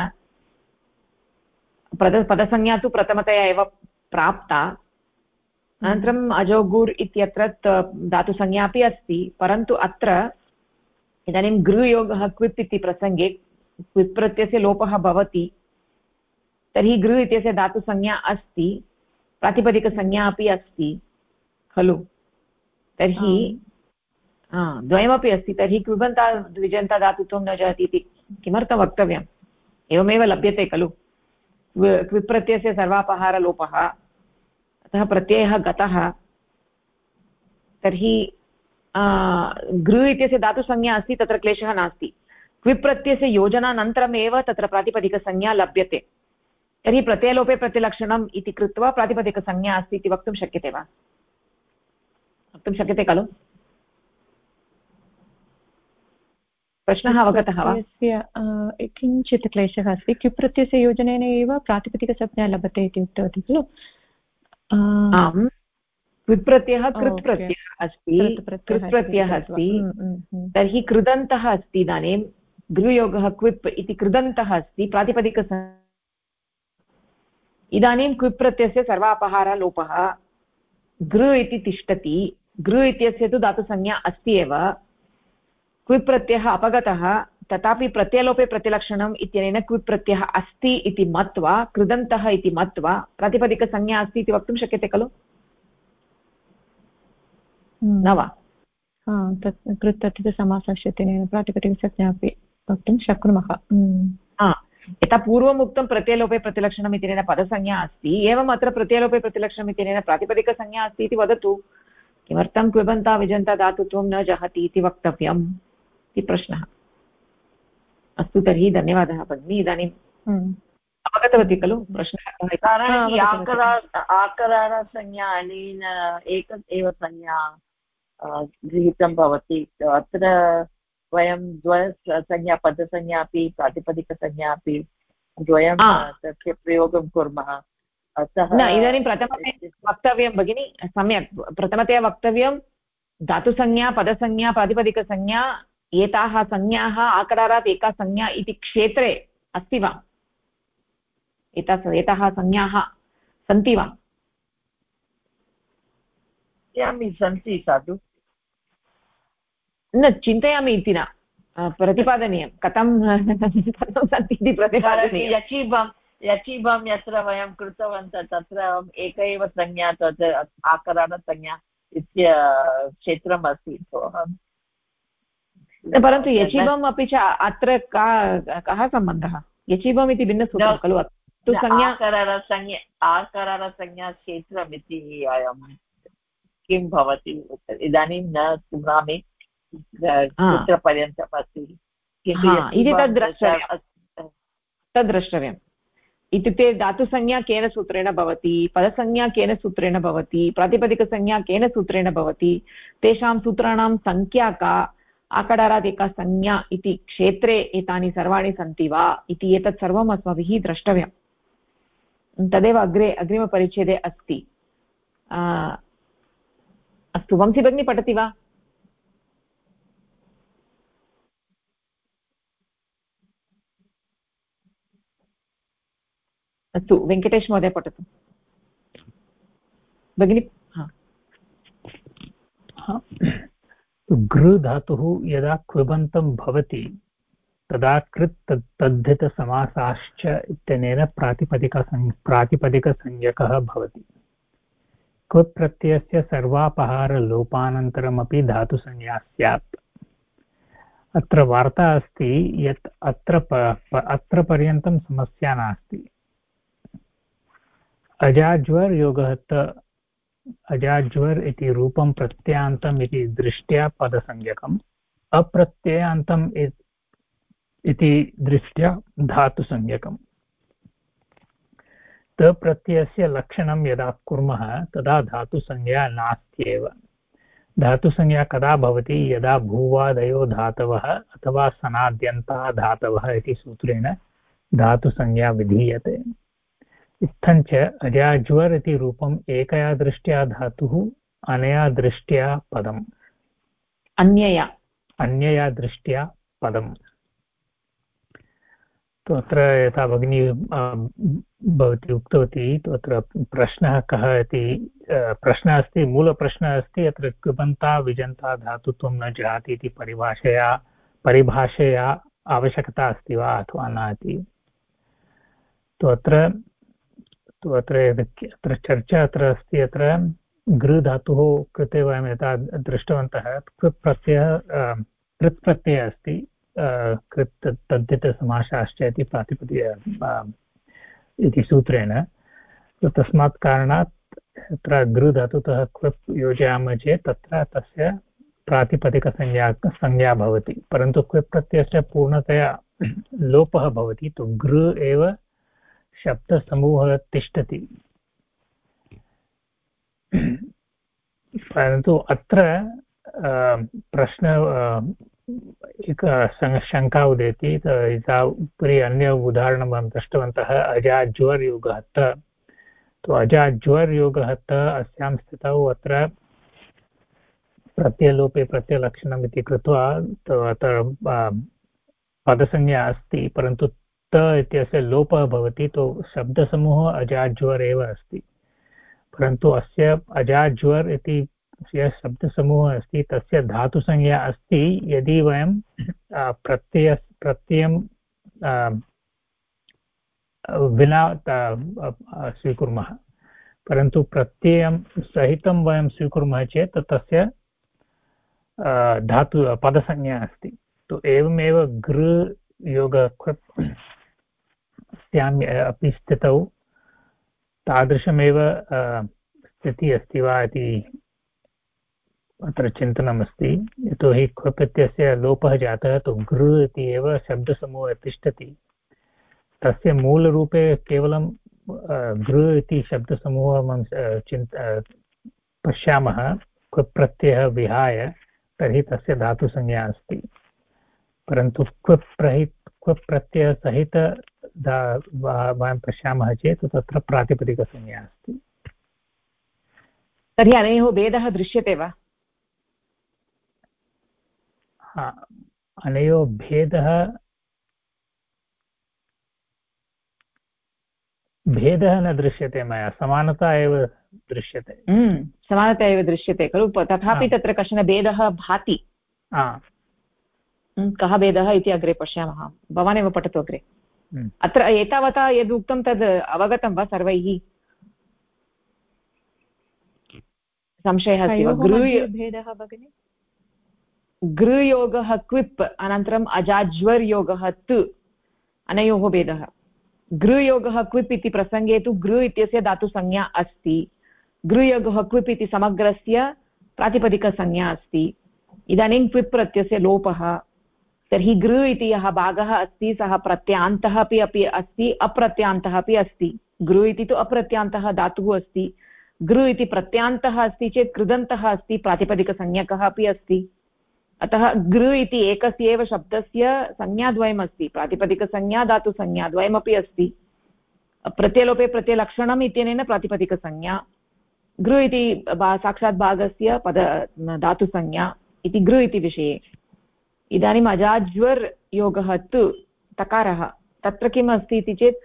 पदसंज्ञा तु प्रथमतया एव प्राप्ता, अनन्तरम् अजोगुर् इत्यत्र धातुसंज्ञा अपि अस्ति, परन्तु अत्र इदानीं गृयोगः क्विप् इति प्रसङ्गे क्विप् प्रत्ययस्य लोपः भवति, तर्हि गृ इत्यस्य धातुसंज्ञा अस्ति, प्रातिपदिकसंज्ञा अपि अस्ति खलु। तर्हि द्वयमपि अस्ति, तर्हि क्विबन्ता द्विजन्ता धातुत्वं न जहति इति किमर्थं वक्तव्यम्? एवमेव लभ्यते खलु। क्विप् प्रत्ययस्य सर्वापहारलोपः, अतः प्रत्ययः गतः, तर्हि गृ इत्यस्य धातुसंज्ञा अस्ति, तत्र क्लेशः नास्ति। क्विप् प्रत्ययस्य योजनानन्तरमेव तत्र प्रातिपदिकसंज्ञा लभ्यते, तर्हि प्रत्ययलोपे प्रत्ययलक्षणम् इति कृत्वा प्रातिपदिकसंज्ञा अस्ति इति वक्तुं शक्यते वा? वक्तुं शक्यते खलु। प्रश्नः अवगतः वा? किञ्चित् क्लेशः अस्ति। क्युप् प्रत्ययस्य योजनेन एव प्रातिपदिकसंज्ञा लभते इति उक्तवती खलु। आम्, क्विप् प्रत्ययः कृत् प्रत्ययः अस्ति, कृत् प्रत्ययः अस्ति, तर्हि कृदन्तः अस्ति। इदानीं गृयोगः क्विप् इति कृदन्तः अस्ति, प्रातिपदिकसंज्ञा। इदानीं क्विप् प्रत्ययस्य सर्वापहारलोपः गृ इति तिष्ठति, गृ इत्यस्य तु धातुसंज्ञा अस्ति एव, क्विप् प्रत्ययः अपगतः, तथापि प्रत्ययलोपे प्रत्ययलक्षणम् इत्यनेन क्विप् प्रत्ययः अस्ति इति मत्वा, कृदन्तः इति मत्वा प्रातिपदिकसंज्ञा अस्ति इति वक्तुं शक्यते खलु, न वा? तत् कृत्तथितसमासश्यतेन प्रातिपदिकसंज्ञा अपि वक्तुं शक्नुमः। यथा पूर्वम् उक्तं प्रत्ययलोपे प्रतिलक्षणम् इत्यनेन पदसंज्ञा अस्ति, एवम् अत्र प्रत्ययलोपे प्रतिलक्षणम् इत्यनेन प्रातिपदिकसंज्ञा अस्ति इति वदतु। किमर्थं क्विबन्ता विजन्ता धातुत्वं न जहति इति वक्तव्यम् इति प्रश्नः। अस्तु, तर्हि धन्यवादः भगिनी। इदानीम् अवगतवती खलु प्रश्नः? आकारार्थसंज्ञा अनेन एक एव संज्ञा गृहीतं भवति। अत्र वयं द्वयसंज्ञा पदसंज्ञा अपि प्रातिपदिकसंज्ञा अपि द्वयं तस्य प्रयोगं कुर्मः। अतः इदानीं प्रथमतया वक्तव्यं भगिनी, सम्यक् प्रथमतया वक्तव्यं धातुसंज्ञा पदसंज्ञा प्रातिपदिकसंज्ञा एताः संज्ञाः आकरारात् एका संज्ञा इति क्षेत्रे अस्ति वा? एताः संज्ञाः सन्ति वा? सन्ति साधु। न चिन्तयामि इति न, प्रतिपादनीयं कथं सन्ति इति प्रतिपादनीयं। यचीभं यत्र वयं कृतवन्तः तत्र एक एव संज्ञा, तत् आकरार्थसंज्ञा इत्य क्षेत्रम् अस्ति। परन्तु यचिबम् अपि च अत्र कः सम्बन्धः? यचिबम् इति भिन्नसूत्रं खलु? आकरणसंज्ञा क्षेत्रमिति किं भवति इदानीं न स्मरामि सूत्रपर्यन्तम् अस्ति इति तद् द्रष्टव्यम्। इत्युक्ते धातुसंज्ञा केन सूत्रेण भवति, पदसंज्ञा केन सूत्रेण भवति, प्रातिपदिकसंज्ञा केन सूत्रेण भवति, तेषां सूत्राणां संख्या का, आकडारात् एका संज्ञा इति क्षेत्रे एतानि सर्वाणि सन्ति वा इति एतत् सर्वम् अस्माभिः द्रष्टव्यम्। तदेव अग्रिमपरिच्छेदे अस्ति। अस्तु, वंशी भगिनी पठति वा? अस्तु, वेङ्कटेश महोदय पठतु भगिनी। गृ धातुः यदा क्विबन्तं भवति तदा कृत् तद्धितसमासाश्च इत्यनेन प्रातिपदिकसंज्ञकः भवति। क्विप् प्रत्ययस्य सर्वापहारलोपानन्तरमपि धातुसंज्ञा स्यात्। अत्र वार्ता अस्ति यत् अत्र पर्यन्तं समस्या नास्ति। अजाज्वर् योगः अजाज्वर् इति रूपं प्रत्ययान्तम् इति दृष्ट्या पदसंज्ञकम्, अप्रत्ययान्तम् इति दृष्ट्या धातुसंज्ञकम्। तप्रत्ययस्य लक्षणं यदा कुर्मः तदा धातुसंज्ञा नास्त्येव। धातुसंज्ञा कदा भवति? यदा भूवादयो धातवः अथवा सनाद्यन्ताः धातवः इति सूत्रेण धातुसंज्ञा विधीयते। इत्थञ्च अजाज्वर् इति रूपम् एकया दृष्ट्या धातुः, अनया दृष्ट्या पदम्, अन्यया दृष्ट्या पदम्। तो अत्र यथा भगिनी भवती उक्तवती, तो अत्र प्रश्नः कः इति प्रश्नः अस्ति, मूलप्रश्नः अस्ति अत्र क्विबन्ता विजन्ता धातुत्वं न जहाति इति परिभाषया आवश्यकता अस्ति वा अथवा न इति। तो अत्र चर्चा अत्र अस्ति। अत्र गृ धातुः कृते वयं यथा दृष्टवन्तः कृत् प्रत्ययः अस्ति, कृत् तद्धितसमासाश्च इति इति सूत्रेण। तस्मात् कारणात् अत्र गृ धातुतः क्विप् योजयामः चेत् तत्र तस्य प्रातिपदिकसंज्ञा भवति, परन्तु क्विप् प्रत्ययस्य पूर्णतया लोपः भवति, तो गृ एव शब्दसमूहः तिष्ठति। परन्तु अत्र प्रश्न एक शङ्का उदेति। यथा उपरि अन्य उदाहरणं वयं दृष्टवन्तः अजाज्वर् योगः त। तो अजाज्वर् योगः त अस्यां स्थितौ अत्र प्रत्ययलोपे प्रत्ययलक्षणम् इति कृत्वा अत्र पदसंज्ञा अस्ति, परन्तु त इत्यस्य लोपः भवति, तो शब्दसमूहः अजाज्वर् एव अस्ति। परन्तु अस्य अजाज्वर् इति यः शब्दसमूहः अस्ति तस्य धातुसंज्ञा अस्ति यदि वयं प्रत्ययं विना स्वीकुर्मः। परन्तु प्रत्ययं सहितं वयं स्वीकुर्मः चेत् तस्य पदसंज्ञा अस्ति। तो एवमेव गृ योग क्विप् अपि स्थितौ तादृशमेव स्थितिः अस्ति वा इति अत्र चिन्तनमस्ति। यतोहि क्विप् इत्यस्य लोपः जातः, तो गृ इति एव शब्दसमूहः तिष्ठति। तस्य मूलरूपे केवलं गृ इति शब्दसमूहं पश्यामः क्विप् प्रत्ययः विहाय, तर्हि तस्य धातुसंज्ञा अस्ति। परन्तु क्विप् प्रत्ययसहित वयं पश्यामः चेत् तत्र प्रातिपदिकसंज्ञा अस्ति। तर्हि अनयोः भेदः दृश्यते वा? अनयोः भेदः न दृश्यते मया, समानता एव दृश्यते। समानता एव दृश्यते खलु, तथापि तत्र कश्चन भेदः भाति। कः भेदः इति अग्रे पश्यामः। भवान् एव पठतु अग्रे। अत्र एतावता यद् उक्तं तद् अवगतं वा सर्वैः? संशयः अस्ति वा? भेदः भगिनि गृयोगः क्विप् अनन्तरम् अजाज्वर्योगः तु अनयोः भेदः गृयोगः क्विप् इति प्रसङ्गे तु गृ इत्यस्य धातुसंज्ञा अस्ति गृयोगः क्विप् इति समग्रस्य प्रातिपदिकसंज्ञा अस्ति इदानीं क्विप् प्रत्ययस्य लोपः तर्हि गृ इति यः भागः अस्ति सः प्रत्यान्तः अपि अस्ति अप्रत्यान्तः अपि अस्ति गृ इति तु अप्रत्यान्तः धातुः अस्ति गृ इति प्रत्यान्तः अस्ति चेत् कृदन्तः अस्ति प्रातिपदिकसंज्ञकः अपि अस्ति अतः गृ इति एकस्य एव शब्दस्य संज्ञाद्वयम् अस्ति प्रातिपदिकसंज्ञा धातुसंज्ञाद्वयमपि अस्ति प्रत्ययलोपे प्रत्ययलक्षणम् इत्यनेन प्रातिपदिकसंज्ञा गृ इति साक्षात् भागस्य पद धातुसंज्ञा इति गृ इति विषये इदानीम् अजाज्वर् योगः तु तकारः तत्र किम् अस्ति इति चेत्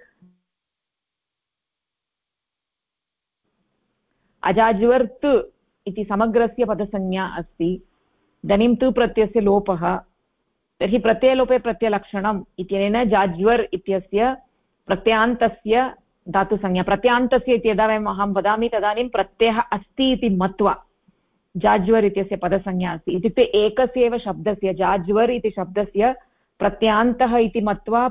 अजाज्वर् तु इति समग्रस्य पदसंज्ञा अस्ति इदानीं तु प्रत्ययस्य लोपः तर्हि प्रत्ययलोपे प्रत्ययलक्षणम् इत्यनेन जाज्वर् इत्यस्य प्रत्यान्तस्य धातुसंज्ञा प्रत्यान्तस्य इति यदा अहं वदामि तदानीं प्रत्ययः अस्ति इति मत्वा जाज्वर् इत्यस्य पदसंज्ञा अस्ति इत्युक्ते एकस्य एव शब्दस्य जाज्वर् इति शब्दस्य प्रत्यान्तः इति मत्वा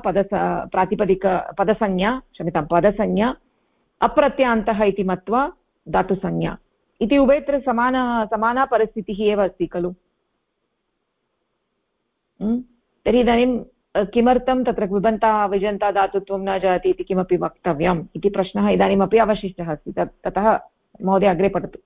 पदसंज्ञा अप्रत्यान्तः इति मत्वा धातुसंज्ञा इति उभयत्र समाना परिस्थितिः एव अस्ति खलु तर्हि इदानीं किमर्थं तत्र कृबन्ता विजन्ता धातुत्वं न जाति इति किमपि वक्तव्यम् इति प्रश्नः इदानीमपि अवशिष्टः अस्ति ततः महोदय अग्रे पठतु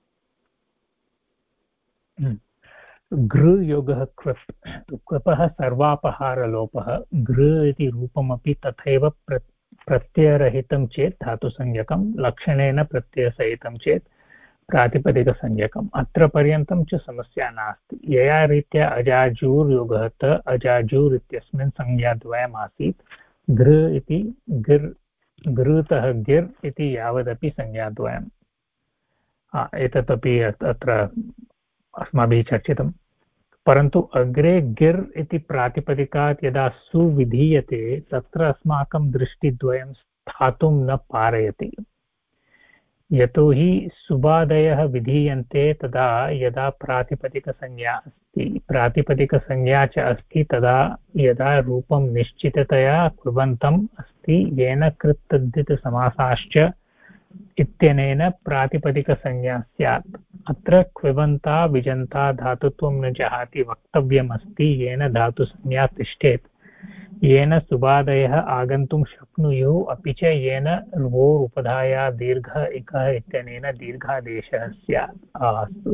गृ योगः क्वप् क्वपः सर्वापहारलोपः गृ इति रूपमपि तथैव प्रत्ययरहितं चेत् धातुसंज्ञकं लक्षणेन प्रत्ययसहितं चेत् प्रातिपदिकसंज्ञकम् अत्र पर्यन्तं च समस्या नास्ति यया रीत्या अजाजूर्योगः त अजाजूर् इत्यस्मिन् संज्ञाद्वयम् आसीत् गृ इति गृतः गिर् इति यावदपि संज्ञाद्वयम् एतदपि अत्र अस्माभिः चर्चितं परन्तु अग्रे गिर् इति प्रातिपदिकात् यदा सु विधीयते तत्र अस्माकं दृष्टिद्वयं स्थातुं न पारयति यतोहि सुबादयः विधीयन्ते तदा यदा प्रातिपदिकसंज्ञा अस्ति प्रातिपदिकसंज्ञा च अस्ति तदा यदा रूपं निश्चिततया कृबन्तम् अस्ति येन कृत्तद्धितसमासाश्च इत्यनेन प्रातिपदिकसंज्ञा स्यात् अत्र क्विबन्ता विजन्ता धातुत्वं न जहाति वक्तव्यमस्ति येन धातुसंज्ञा तिष्ठेत् येन सुबादयः आगन्तुं शक्नुयुः अपि च येन रुवोरुपधाया दीर्घ इकः इत्यनेन दीर्घादेशः स्यात् अस्तु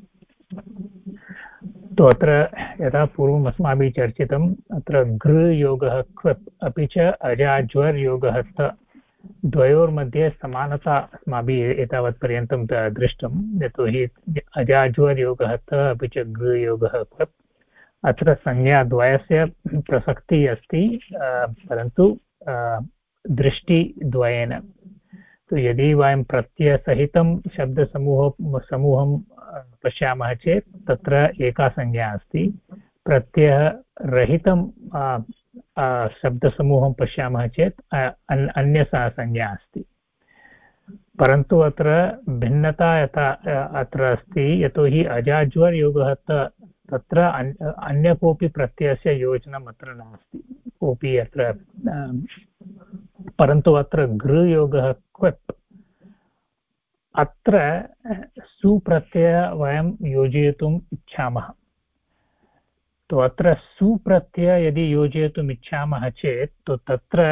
तो अत्र यथा पूर्वम् अस्माभिः चर्चितम् अत्र गृ योगः क्वप् अपि च अजाज्वर् योगः त द्वयोर्मध्ये समानता अस्माभिः एतावत्पर्यन्तं दृष्टं यतोहि अजाज्वर् योगः त अपि च गृ योगः क्वप् अत्र संज्ञाद्वयस्य प्रसक्तिः अस्ति परन्तु दृष्टिद्वयेन तो यदि वयं प्रत्ययसहितं शब्दसमूहं पश्यामः चेत् तत्र एका संज्ञा अस्ति प्रत्ययरहितं शब्दसमूहं पश्यामः चेत् अन्यसा संज्ञा अस्ति परन्तु अत्र भिन्नता यथा अत्र अस्ति यतोहि अजाज्वर् योगः तत्र अन्य कोऽपि प्रत्ययस्य योजनम् अत्र नास्ति कोऽपि अत्र परन्तु अत्र गृ योगः क्वप् अत्र सुप्रत्यय वयं योजयितुम् इच्छामः तो अत्र सुप्रत्यय यदि योजयितुम् इच्छामः चेत् तो तत्र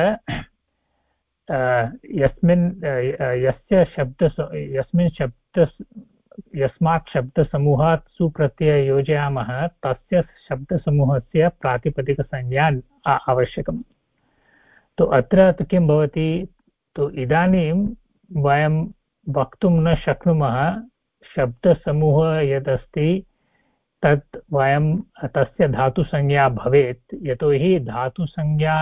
यस्मात् शब्दसमूहात् सुप्रत्यय योजयामः तस्य शब्दसमूहस्य प्रातिपदिकसंज्ञा आवश्यकम् तो अत्र किं भवति तो इदानीं वयं वक्तुं न शक्नुमः शब्दसमूहः यदस्ति तत् वयं तस्य धातुसंज्ञा भवेत् यतोहि धातुसंज्ञा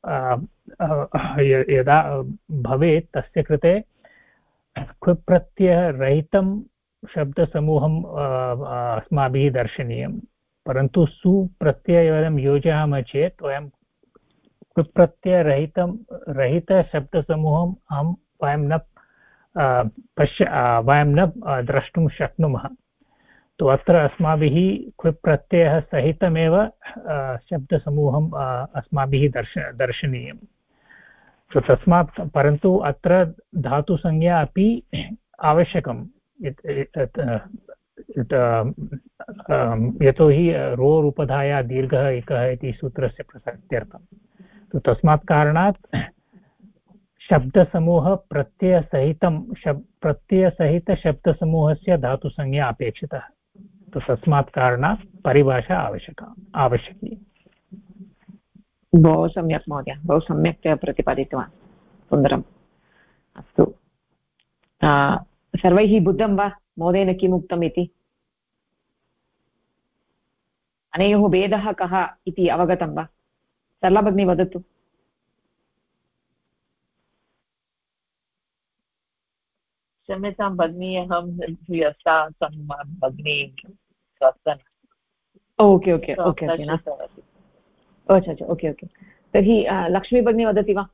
यदा भवेत् तस्य कृते क्विप्रत्ययरहितं शब्दसमूहं अस्माभिः दर्शनीयं परन्तु सुप्रत्यय वयं योजयामः चेत् वयं क्विप्रत्ययरहितशब्दसमूहं वयं न द्रष्टुं शक्नुमः तु अत्र अस्माभिः क्विप् प्रत्ययः सहितमेव शब्दसमूहम् अस्माभिः दर्शनीयं। सो तस्मात् परन्तु अत्र धातुसंज्ञा अपि आवश्यकं यतोहि रोरूपधाया दीर्घः इकः इति सूत्रस्य प्रसक्त्यर्थं। तो तस्मात् कारणात् शब्दसमूह प्रत्ययसहितशब्दसमूहस्य धातुसंज्ञा अपेक्षितः। तो तस्मात् कारणात् परिभाषा आवश्यकी। बहु सम्यक् महोदय, बहु सम्यक्तया प्रतिपादितवान्, सुन्दरम्। अस्तु, सर्वैः बुद्धं वा महोदयेन किम् उक्तम् इति? अनयोः भेदः कः इति अवगतं वा? सरला भगिनी वदतु। क्षम्यतां भगिनी, अहं भगिनी okay okay okay okay okay okay. तर्हि लक्ष्मी भगिनी वदति वा?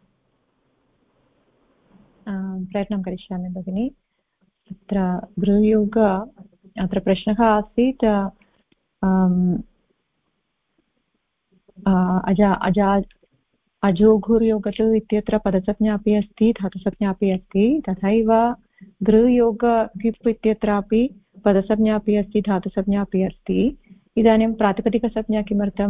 प्रयत्नं करिष्यामि भगिनि। अत्र गृहयोग, अत्र प्रश्नः आसीत् अजोघुर्योगत् इत्यत्र पदसंज्ञा अपि अस्ति, धातुसंज्ञा अपि अस्ति। तथैव गृहयोग किप् इत्यत्रापि पदसंज्ञा अपि अस्ति, धातुसंज्ञा अपि अस्ति। इदानीं प्रातिपदिकसंज्ञा किमर्थं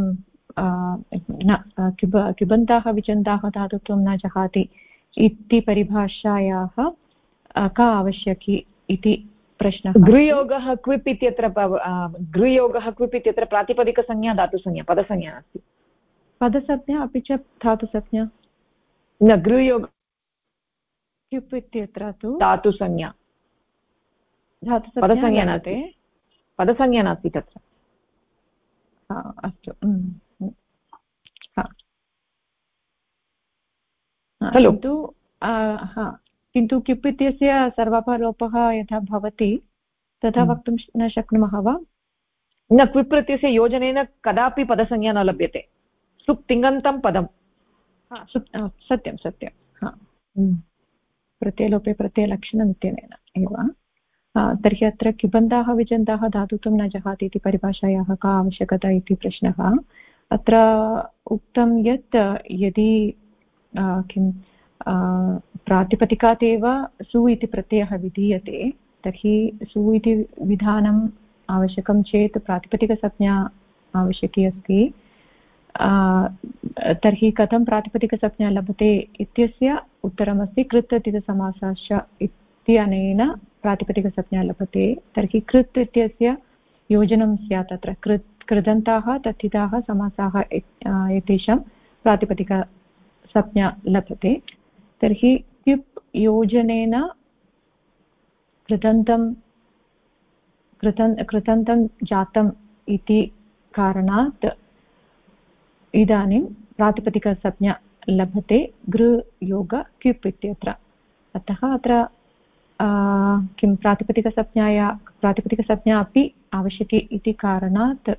किबन्ताः विचन्ताः धातुत्वं न जहाति इति परिभाषायाः का आवश्यकी इति प्रश्नः। गृहयोगः क्विप् इत्यत्र प्रातिपदिकसंज्ञा धातुसंज्ञा पदसंज्ञा अस्ति। पदसंज्ञा अपि च धातुसंज्ञा न, गृहयोग क्युप् इत्यत्र तु धातुसंज्ञा, पदसंज्ञा नास्ति, पदसंज्ञा नास्ति तत्र। अस्तु, किन्तु क्युप् इत्यस्य सर्वपलोपः यथा भवति तथा वक्तुं न शक्नुमः वा? न, क्विप् प्रत्ययस्य योजनेन कदापि पदसंज्ञा न लभ्यते। सुप् तिङन्तं पदं। सत्यं सत्यं, प्रत्ययलोपे प्रत्ययलक्षणम् इत्यनेन एव। तर्हि अत्र किबन्ताः विजन्ताः धातुत्वं न जहाति इति परिभाषायाः का आवश्यकता इति प्रश्नः। अत्र उक्तं यत् यदि किं प्रातिपदिकात् एव सु इति प्रत्ययः विधीयते तर्हि सु इति विधानम् आवश्यकं चेत् प्रातिपदिकसंज्ञा आवश्यकी अस्ति। तर्हि कथं प्रातिपदिकसंज्ञा लभते इत्यस्य उत्तरमस्ति कृत् अतिथसमासश्च इत्यनेन प्रातिपदिकसंज्ञा लभते। तर्हि कृत् इत्यस्य योजनं स्यात्। अत्र कृदन्ताः तथिताः समासाः एतेषां प्रातिपदिकसंज्ञा लभते। तर्हि क्युप् योजनेन कृतन्तं जातम् इति कारणात् इदानीं प्रातिपदिकसंज्ञा लभते गृयोग क्युप् इत्यत्र। अतः अत्र किं प्रातिपदिकसंज्ञा अपि आवश्यकी इति कारणात्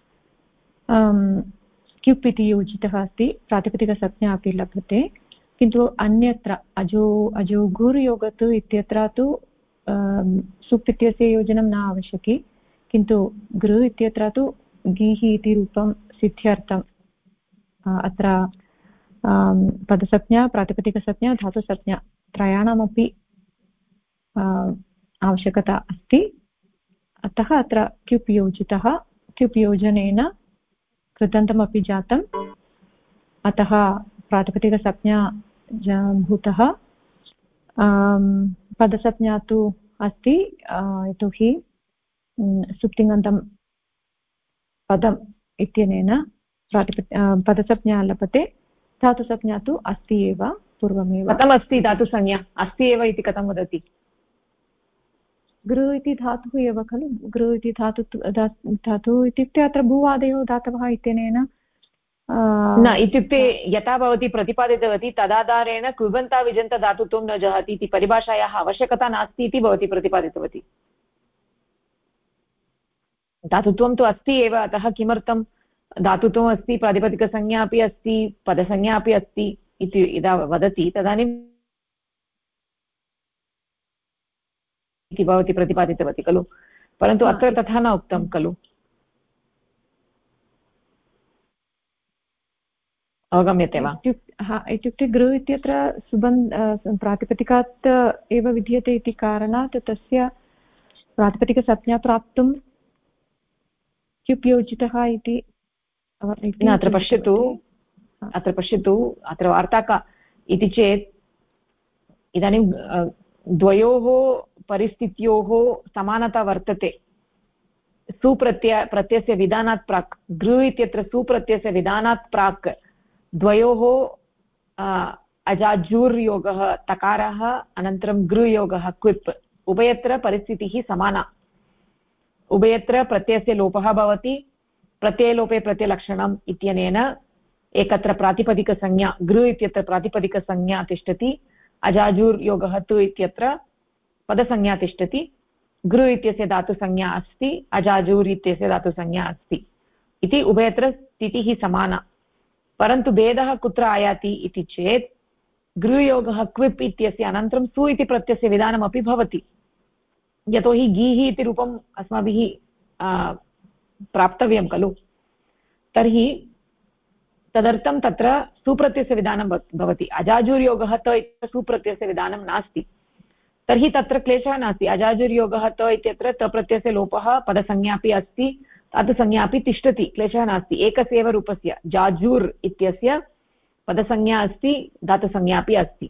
क्युप् इति योजितः अस्ति, प्रातिपदिकसंज्ञा अपि लभते। किन्तु अन्यत्र अजोघुर्योगत् इत्यत्र तु सुप् इत्यस्य योजनं न आवश्यकी, किन्तु गृ इत्यत्र तु गीः इति रूपं सिद्ध्यर्थम् अत्र पदसंज्ञा, प्रातिपदिकसंज्ञा, धातुसंज्ञा त्रयाणामपि आवश्यकता अस्ति। अतः अत्र क्युप् योजितः, क्युप् योजनेन कृतन्तमपि जातम्, अतः प्रातिपदिकसंज्ञा भूतः। पदसंज्ञा तु अस्ति, यतोहि सुप्तिङन्तं पदम् इत्यनेन पदसंज्ञा लभते। धातुसंज्ञा तु अस्ति एव पूर्वमेव। कथमस्ति धातुसंज्ञा? अस्ति एव इति कथं वदति? गृ इति धातुः एव खलु। गृ इति धातुः इत्युक्ते अत्र भूवादयो धातवः इत्यनेन न, इत्युक्ते यथा भवती प्रतिपादितवती तदाधारेण क्विबन्ता विजन्त धातुत्वं न जहाति इति परिभाषायाः आवश्यकता नास्ति इति भवती प्रतिपादितवती। धातुत्वं तु अस्ति एव, अतः किमर्थं धातुत्वम् अस्ति, प्रातिपदिकसंज्ञा अपि अस्ति, पदसंज्ञा अपि अस्ति इति यदा वदति तदानीं इति भवती प्रतिपादितवती खलु। परन्तु अत्र तथा न उक्तं खलु। अवगम्यते वा? इत्युक्ते गृ इत्यत्र प्रातिपदिकात् एव विद्यते इति कारणात् तस्य प्रातिपदिकसंज्ञा प्राप्तुं उपयोजितः इति। अत्र पश्यतु, अत्र वार्ता का इति चेत् इदानीं द्वयोः परिस्थित्योः समानता वर्तते। प्रत्ययस्य विधानात् प्राक्, गृ इत्यत्र सुप्रत्ययस्य विधानात् प्राक् द्वयोः अजाजुर्योगः तकारः अनन्तरं गृयोगः क्विप्, उभयत्र परिस्थितिः समाना। उभयत्र प्रत्ययस्य लोपः भवति, प्रत्ययलोपे प्रत्ययलक्षणम् इत्यनेन एकत्र प्रातिपदिकसंज्ञा गृ इत्यत्र प्रातिपदिकसंज्ञा तिष्ठति, अजाजुर्योगः तु इत्यत्र पदसंज्ञा तिष्ठति। गृ इत्यस्य धातुसंज्ञा अस्ति, अजाजुर् इत्यस्य धातुसंज्ञा अस्ति इति उभयत्र स्थितिः समाना। परन्तु भेदः कुत्र आयाति इति चेत् गृयोगः क्विप् इत्यस्य अनन्तरं सु इति प्रत्ययस्य विधानमपि भवति। यतोहि गीः इति रूपम् अस्माभिः प्राप्तव्यं खलु। तर्हि तदर्थं तत्र सुप्रत्ययस्य विधानं भवति। अजाजुर्योगः त इत्यत्र सुप्रत्ययस्य विधानं नास्ति, तर्हि तत्र क्लेशः नास्ति। अजाजुर्योगः त इत्यत्र तप्रत्ययस्य लोपः, पदसंज्ञा अपि अस्ति, धातुसंज्ञा अपि तिष्ठति, क्लेशः नास्ति। एकस्य एव रूपस्य जाजुर् इत्यस्य पदसंज्ञा अस्ति, धातुसंज्ञा अपि अस्ति।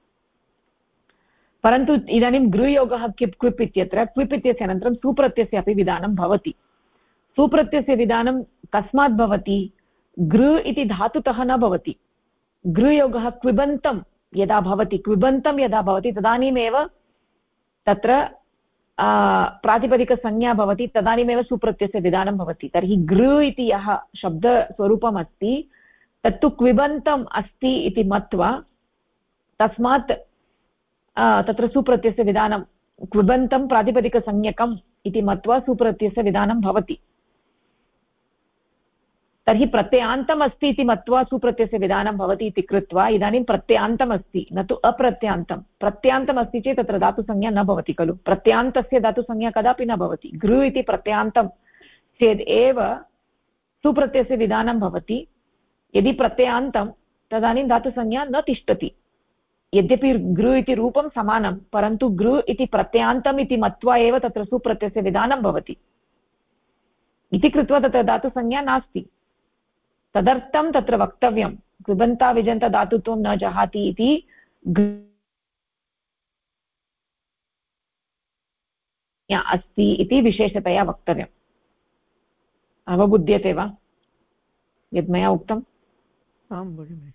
परन्तु इदानीं गृयोगः क्विप् इत्यत्र क्विप् इत्यस्य अनन्तरं सुप्रत्ययस्य अपि विधानं भवति। सुप्रत्ययस्य विधानं कस्मात् भवति? गृ इति धातुतः न भवति। गृयोगः क्विबन्तं यदा भवति तदानीमेव तत्र प्रातिपदिकसंज्ञा भवति, तदानीमेव सुप्रत्ययस्य विधानं भवति। तर्हि गृ इति यः शब्दस्वरूपम् अस्ति तत्तु क्विबन्तम् अस्ति इति मत्वा तस्मात् तत्र सुप्रत्ययस्य विधानं क्विबन्तं प्रातिपदिकसंज्ञकम् इति मत्वा सुप्रत्ययस्य विधानं भवति। तर्हि प्रत्ययान्तम् अस्ति इति मत्वा सुप्रत्ययस्य विधानं भवति इति कृत्वा इदानीं प्रत्ययान्तम् अस्ति, न तु अप्रत्ययान्तं। प्रत्ययान्तम् अस्ति चेत् तत्र धातुसंज्ञा न भवति खलु। प्रत्ययान्तस्य धातुसंज्ञा कदापि न भवति। गृ इति प्रत्ययान्तं चेत् एव सुप्रत्ययस्य विधानं भवति। यदि प्रत्ययान्तं तदानीं धातुसंज्ञा न तिष्ठति। यद्यपि गृ इति रूपं समानं, परन्तु गृ इति प्रत्ययान्तम् इति मत्वा एव तत्र सुप्रत्ययस्य विधानं भवति इति कृत्वा तत्र धातुसंज्ञा नास्ति। तदर्थं तत्र वक्तव्यं कृबन्ता विजन्त धातुत्वं न जहाति इति अस्ति इति विशेषतया वक्तव्यम्। अवबुध्यते वा यद् मया उक्तम्? आं भगिनि।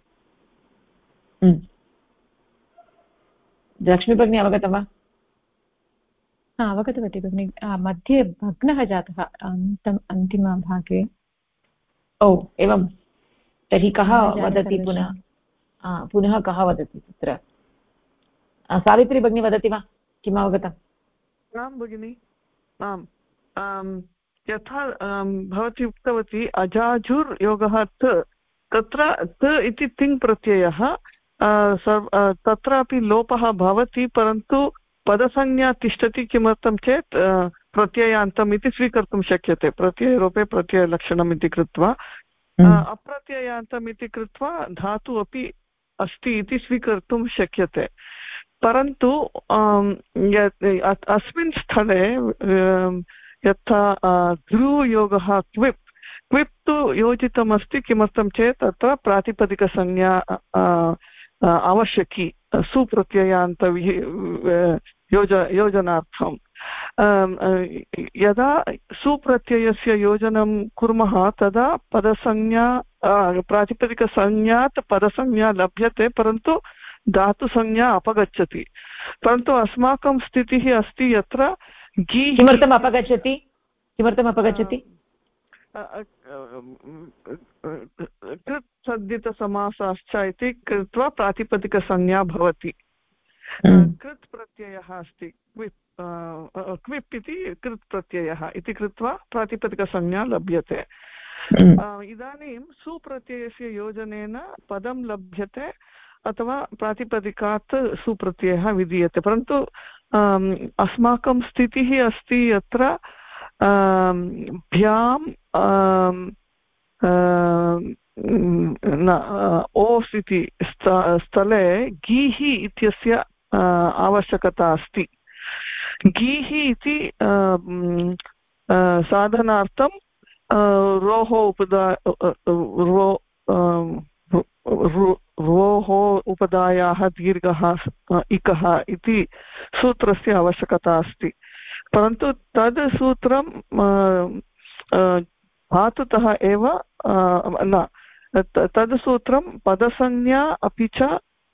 लक्ष्मीभगिनी अवगतं वा? अवगतवती भगिनि। मध्ये भग्नः जातः अन्तिमभागे। ओ एवं, तर्हि कः वदति पुनः कः वदति तत्र? सावित्री भगिनी वदति वा, किम् अवगतम्? आं भगिनि, आम्। यथा भवती उक्तवती अजाजुर् योगः तत्र त इति तिङ् प्रत्ययः तत्रापि लोपः भवति, परन्तु पदसंज्ञा तिष्ठति। किमर्थं चेत् प्रत्ययान्तम् इति स्वीकर्तुं शक्यते। प्रत्ययरूपे प्रत्ययलक्षणम् इति कृत्वा अप्रत्ययान्तम् इति कृत्वा धातु अपि अस्ति इति स्वीकर्तुं शक्यते। परन्तु अस्मिन् स्थले यथा गृयोगः क्विप् तु योजितमस्ति। किमर्थं चेत् तत्र प्रातिपदिकसंज्ञा आवश्यकी सुप्रत्ययान्त योजनार्थं। यदा सुप्रत्ययस्य योजनं कुर्मः तदा पदसंज्ञा प्रातिपदिकसंज्ञात् पदसंज्ञा लभ्यते, परन्तु धातुसंज्ञा अपगच्छति। परन्तु अस्माकं स्थितिः अस्ति यत्र किमर्थम् अपगच्छति? कृत् सद्दितसमासाश्च इति कृत्वा प्रातिपदिकसंज्ञा भवति। कृत् प्रत्ययः अस्ति, क्विप् इति कृत् प्रत्ययः इति कृत्वा प्रातिपदिकसंज्ञा लभ्यते। इदानीं सुप्रत्ययस्य योजनेन पदं लभ्यते अथवा प्रातिपदिकात् सुप्रत्ययः विधीयते। परन्तु अस्माकं स्थितिः अस्ति यत्र भ्याम् ओस् इति स्थले गीः इत्यस्य आवश्यकता अस्ति। गीः इति साधनार्थं रोः रोः उपधायाः दीर्घः इकः इति सूत्रस्य आवश्यकता अस्ति। परन्तु तद् सूत्रं धातुतः एव न, तद् सूत्रं पदसंज्ञा अपि च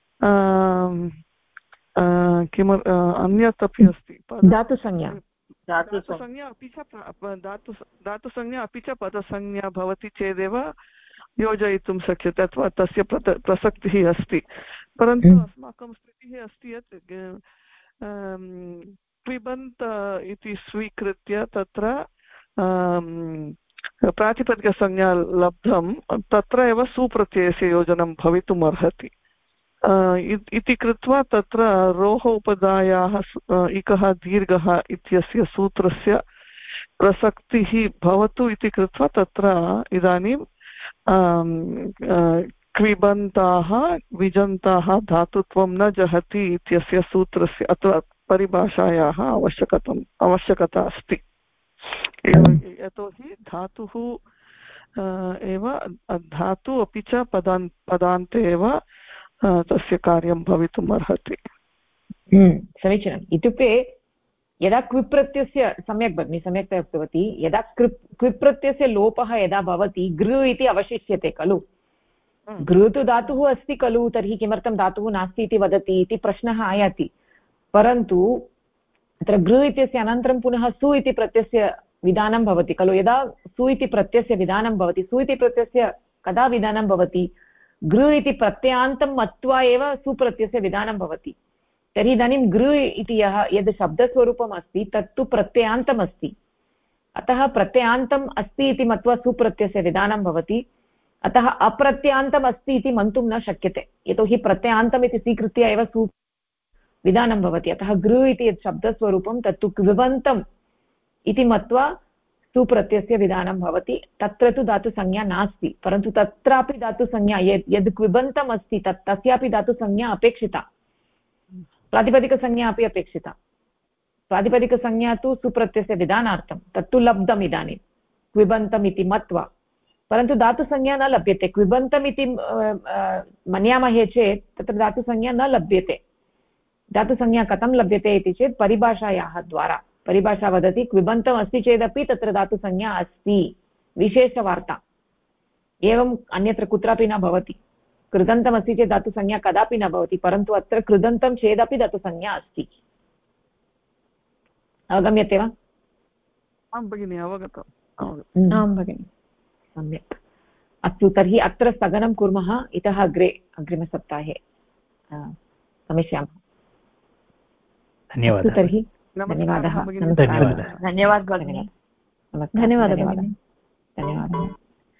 किम् अन्यत् अपि अस्ति, धातुसंज्ञा अपि च धातुसंज्ञा अपि च पदसंज्ञा भवति चेदेव योजयितुं शक्यते अथवा तस्य प्रसक्तिः अस्ति। परन्तु अस्माकं स्थितिः अस्ति यत् क्विबन्त इति स्वीकृत्य तत्र प्रातिपदिकसंज्ञा लब्धं, तत्र एव सुप्रत्ययस्य योजनं भवितुम् अर्हति इति कृत्वा तत्र रोः उपधायाः इकः दीर्घः इत्यस्य सूत्रस्य प्रसक्तिः भवतु इति कृत्वा तत्र इदानीं क्विबन्ताः विजन्ताः धातुत्वं न जहति इत्यस्य सूत्रस्य अथवा परिभाषायाः आवश्यकता अस्ति। यतोहि धातुः एव धातु अपि च पदान्ते एव तस्य कार्यं भवितुम् अर्हति। समीचीनम्। इत्युक्ते यदा क्विप्रत्ययस्य सम्यक् भगिनी सम्यक्तया उक्तवती, यदा क्विप्रत्ययस्य लोपः यदा भवति गृ इति अवशिष्यते खलु। गृ तु धातुः अस्ति खलु, तर्हि किमर्थं धातुः नास्ति इति वदति इति प्रश्नः आयाति। परन्तु अत्र गृ इत्यस्य अनन्तरं पुनः सु इति प्रत्ययस्य विधानं भवति खलु। यदा सु इति प्रत्ययस्य विधानं भवति, सु इति प्रत्ययस्य कदा विधानं भवति? गृ इति प्रत्ययान्तं मत्वा एव सुप्रत्ययस्य विधानं भवति। तर्हि इदानीं गृ इति यद् शब्दस्वरूपम् अस्ति तत्तु प्रत्ययान्तम् अस्ति। अतः प्रत्ययान्तम् अस्ति इति मत्वा सुप्रत्ययस्य विधानं भवति। अतः अप्रत्ययान्तम् अस्ति इति मन्तुं न शक्यते, यतोहि प्रत्ययान्तम् इति स्वीकृत्य एव सु विधानं भवति। अतः गृ इति यत् शब्दस्वरूपं तत्तु क्विबन्तम् इति मत्वा सुप्रत्ययस्य विधानं भवति। तत्र तु धातुसंज्ञा नास्ति, परन्तु तत्रापि धातुसंज्ञा यद् क्विबन्तम् अस्ति तस्यापि धातुसंज्ञा अपेक्षिता, प्रातिपदिकसंज्ञा अपि अपेक्षिता। प्रातिपदिकसंज्ञा तु सुप्रत्ययस्य विधानार्थं तत्तु लब्धम् इदानीं क्विबन्तम् इति मत्वा, परन्तु धातुसंज्ञा न लभ्यते। क्विबन्तम् इति मन्यामहे चेत् तत्र धातुसंज्ञा न लभ्यते। धातुसंज्ञा कथं लभ्यते इति चेत् परिभाषायाः द्वारा। परिभाषा वदति क्विबन्तम् अस्ति चेदपि तत्र धातुसंज्ञा अस्ति, विशेषवार्ता। एवम् अन्यत्र कुत्रापि न भवति। कृदन्तम् अस्ति चेत् धातुसंज्ञा कदापि न भवति, परन्तु अत्र कृदन्तं चेदपि धातुसंज्ञा अस्ति। अवगम्यते वा? आं भगिनि, अवगतम्। आं भगिनि, सम्यक्। अस्तु, तर्हि अत्र स्थगनं कुर्मः। इतः अग्रे अग्रिमसप्ताहे गमिष्यामः। धन्यवादः। तर्हि धन्यवादः। धन्यवादः धन्यवादः भगिनि। धन्यवादः भगिनि।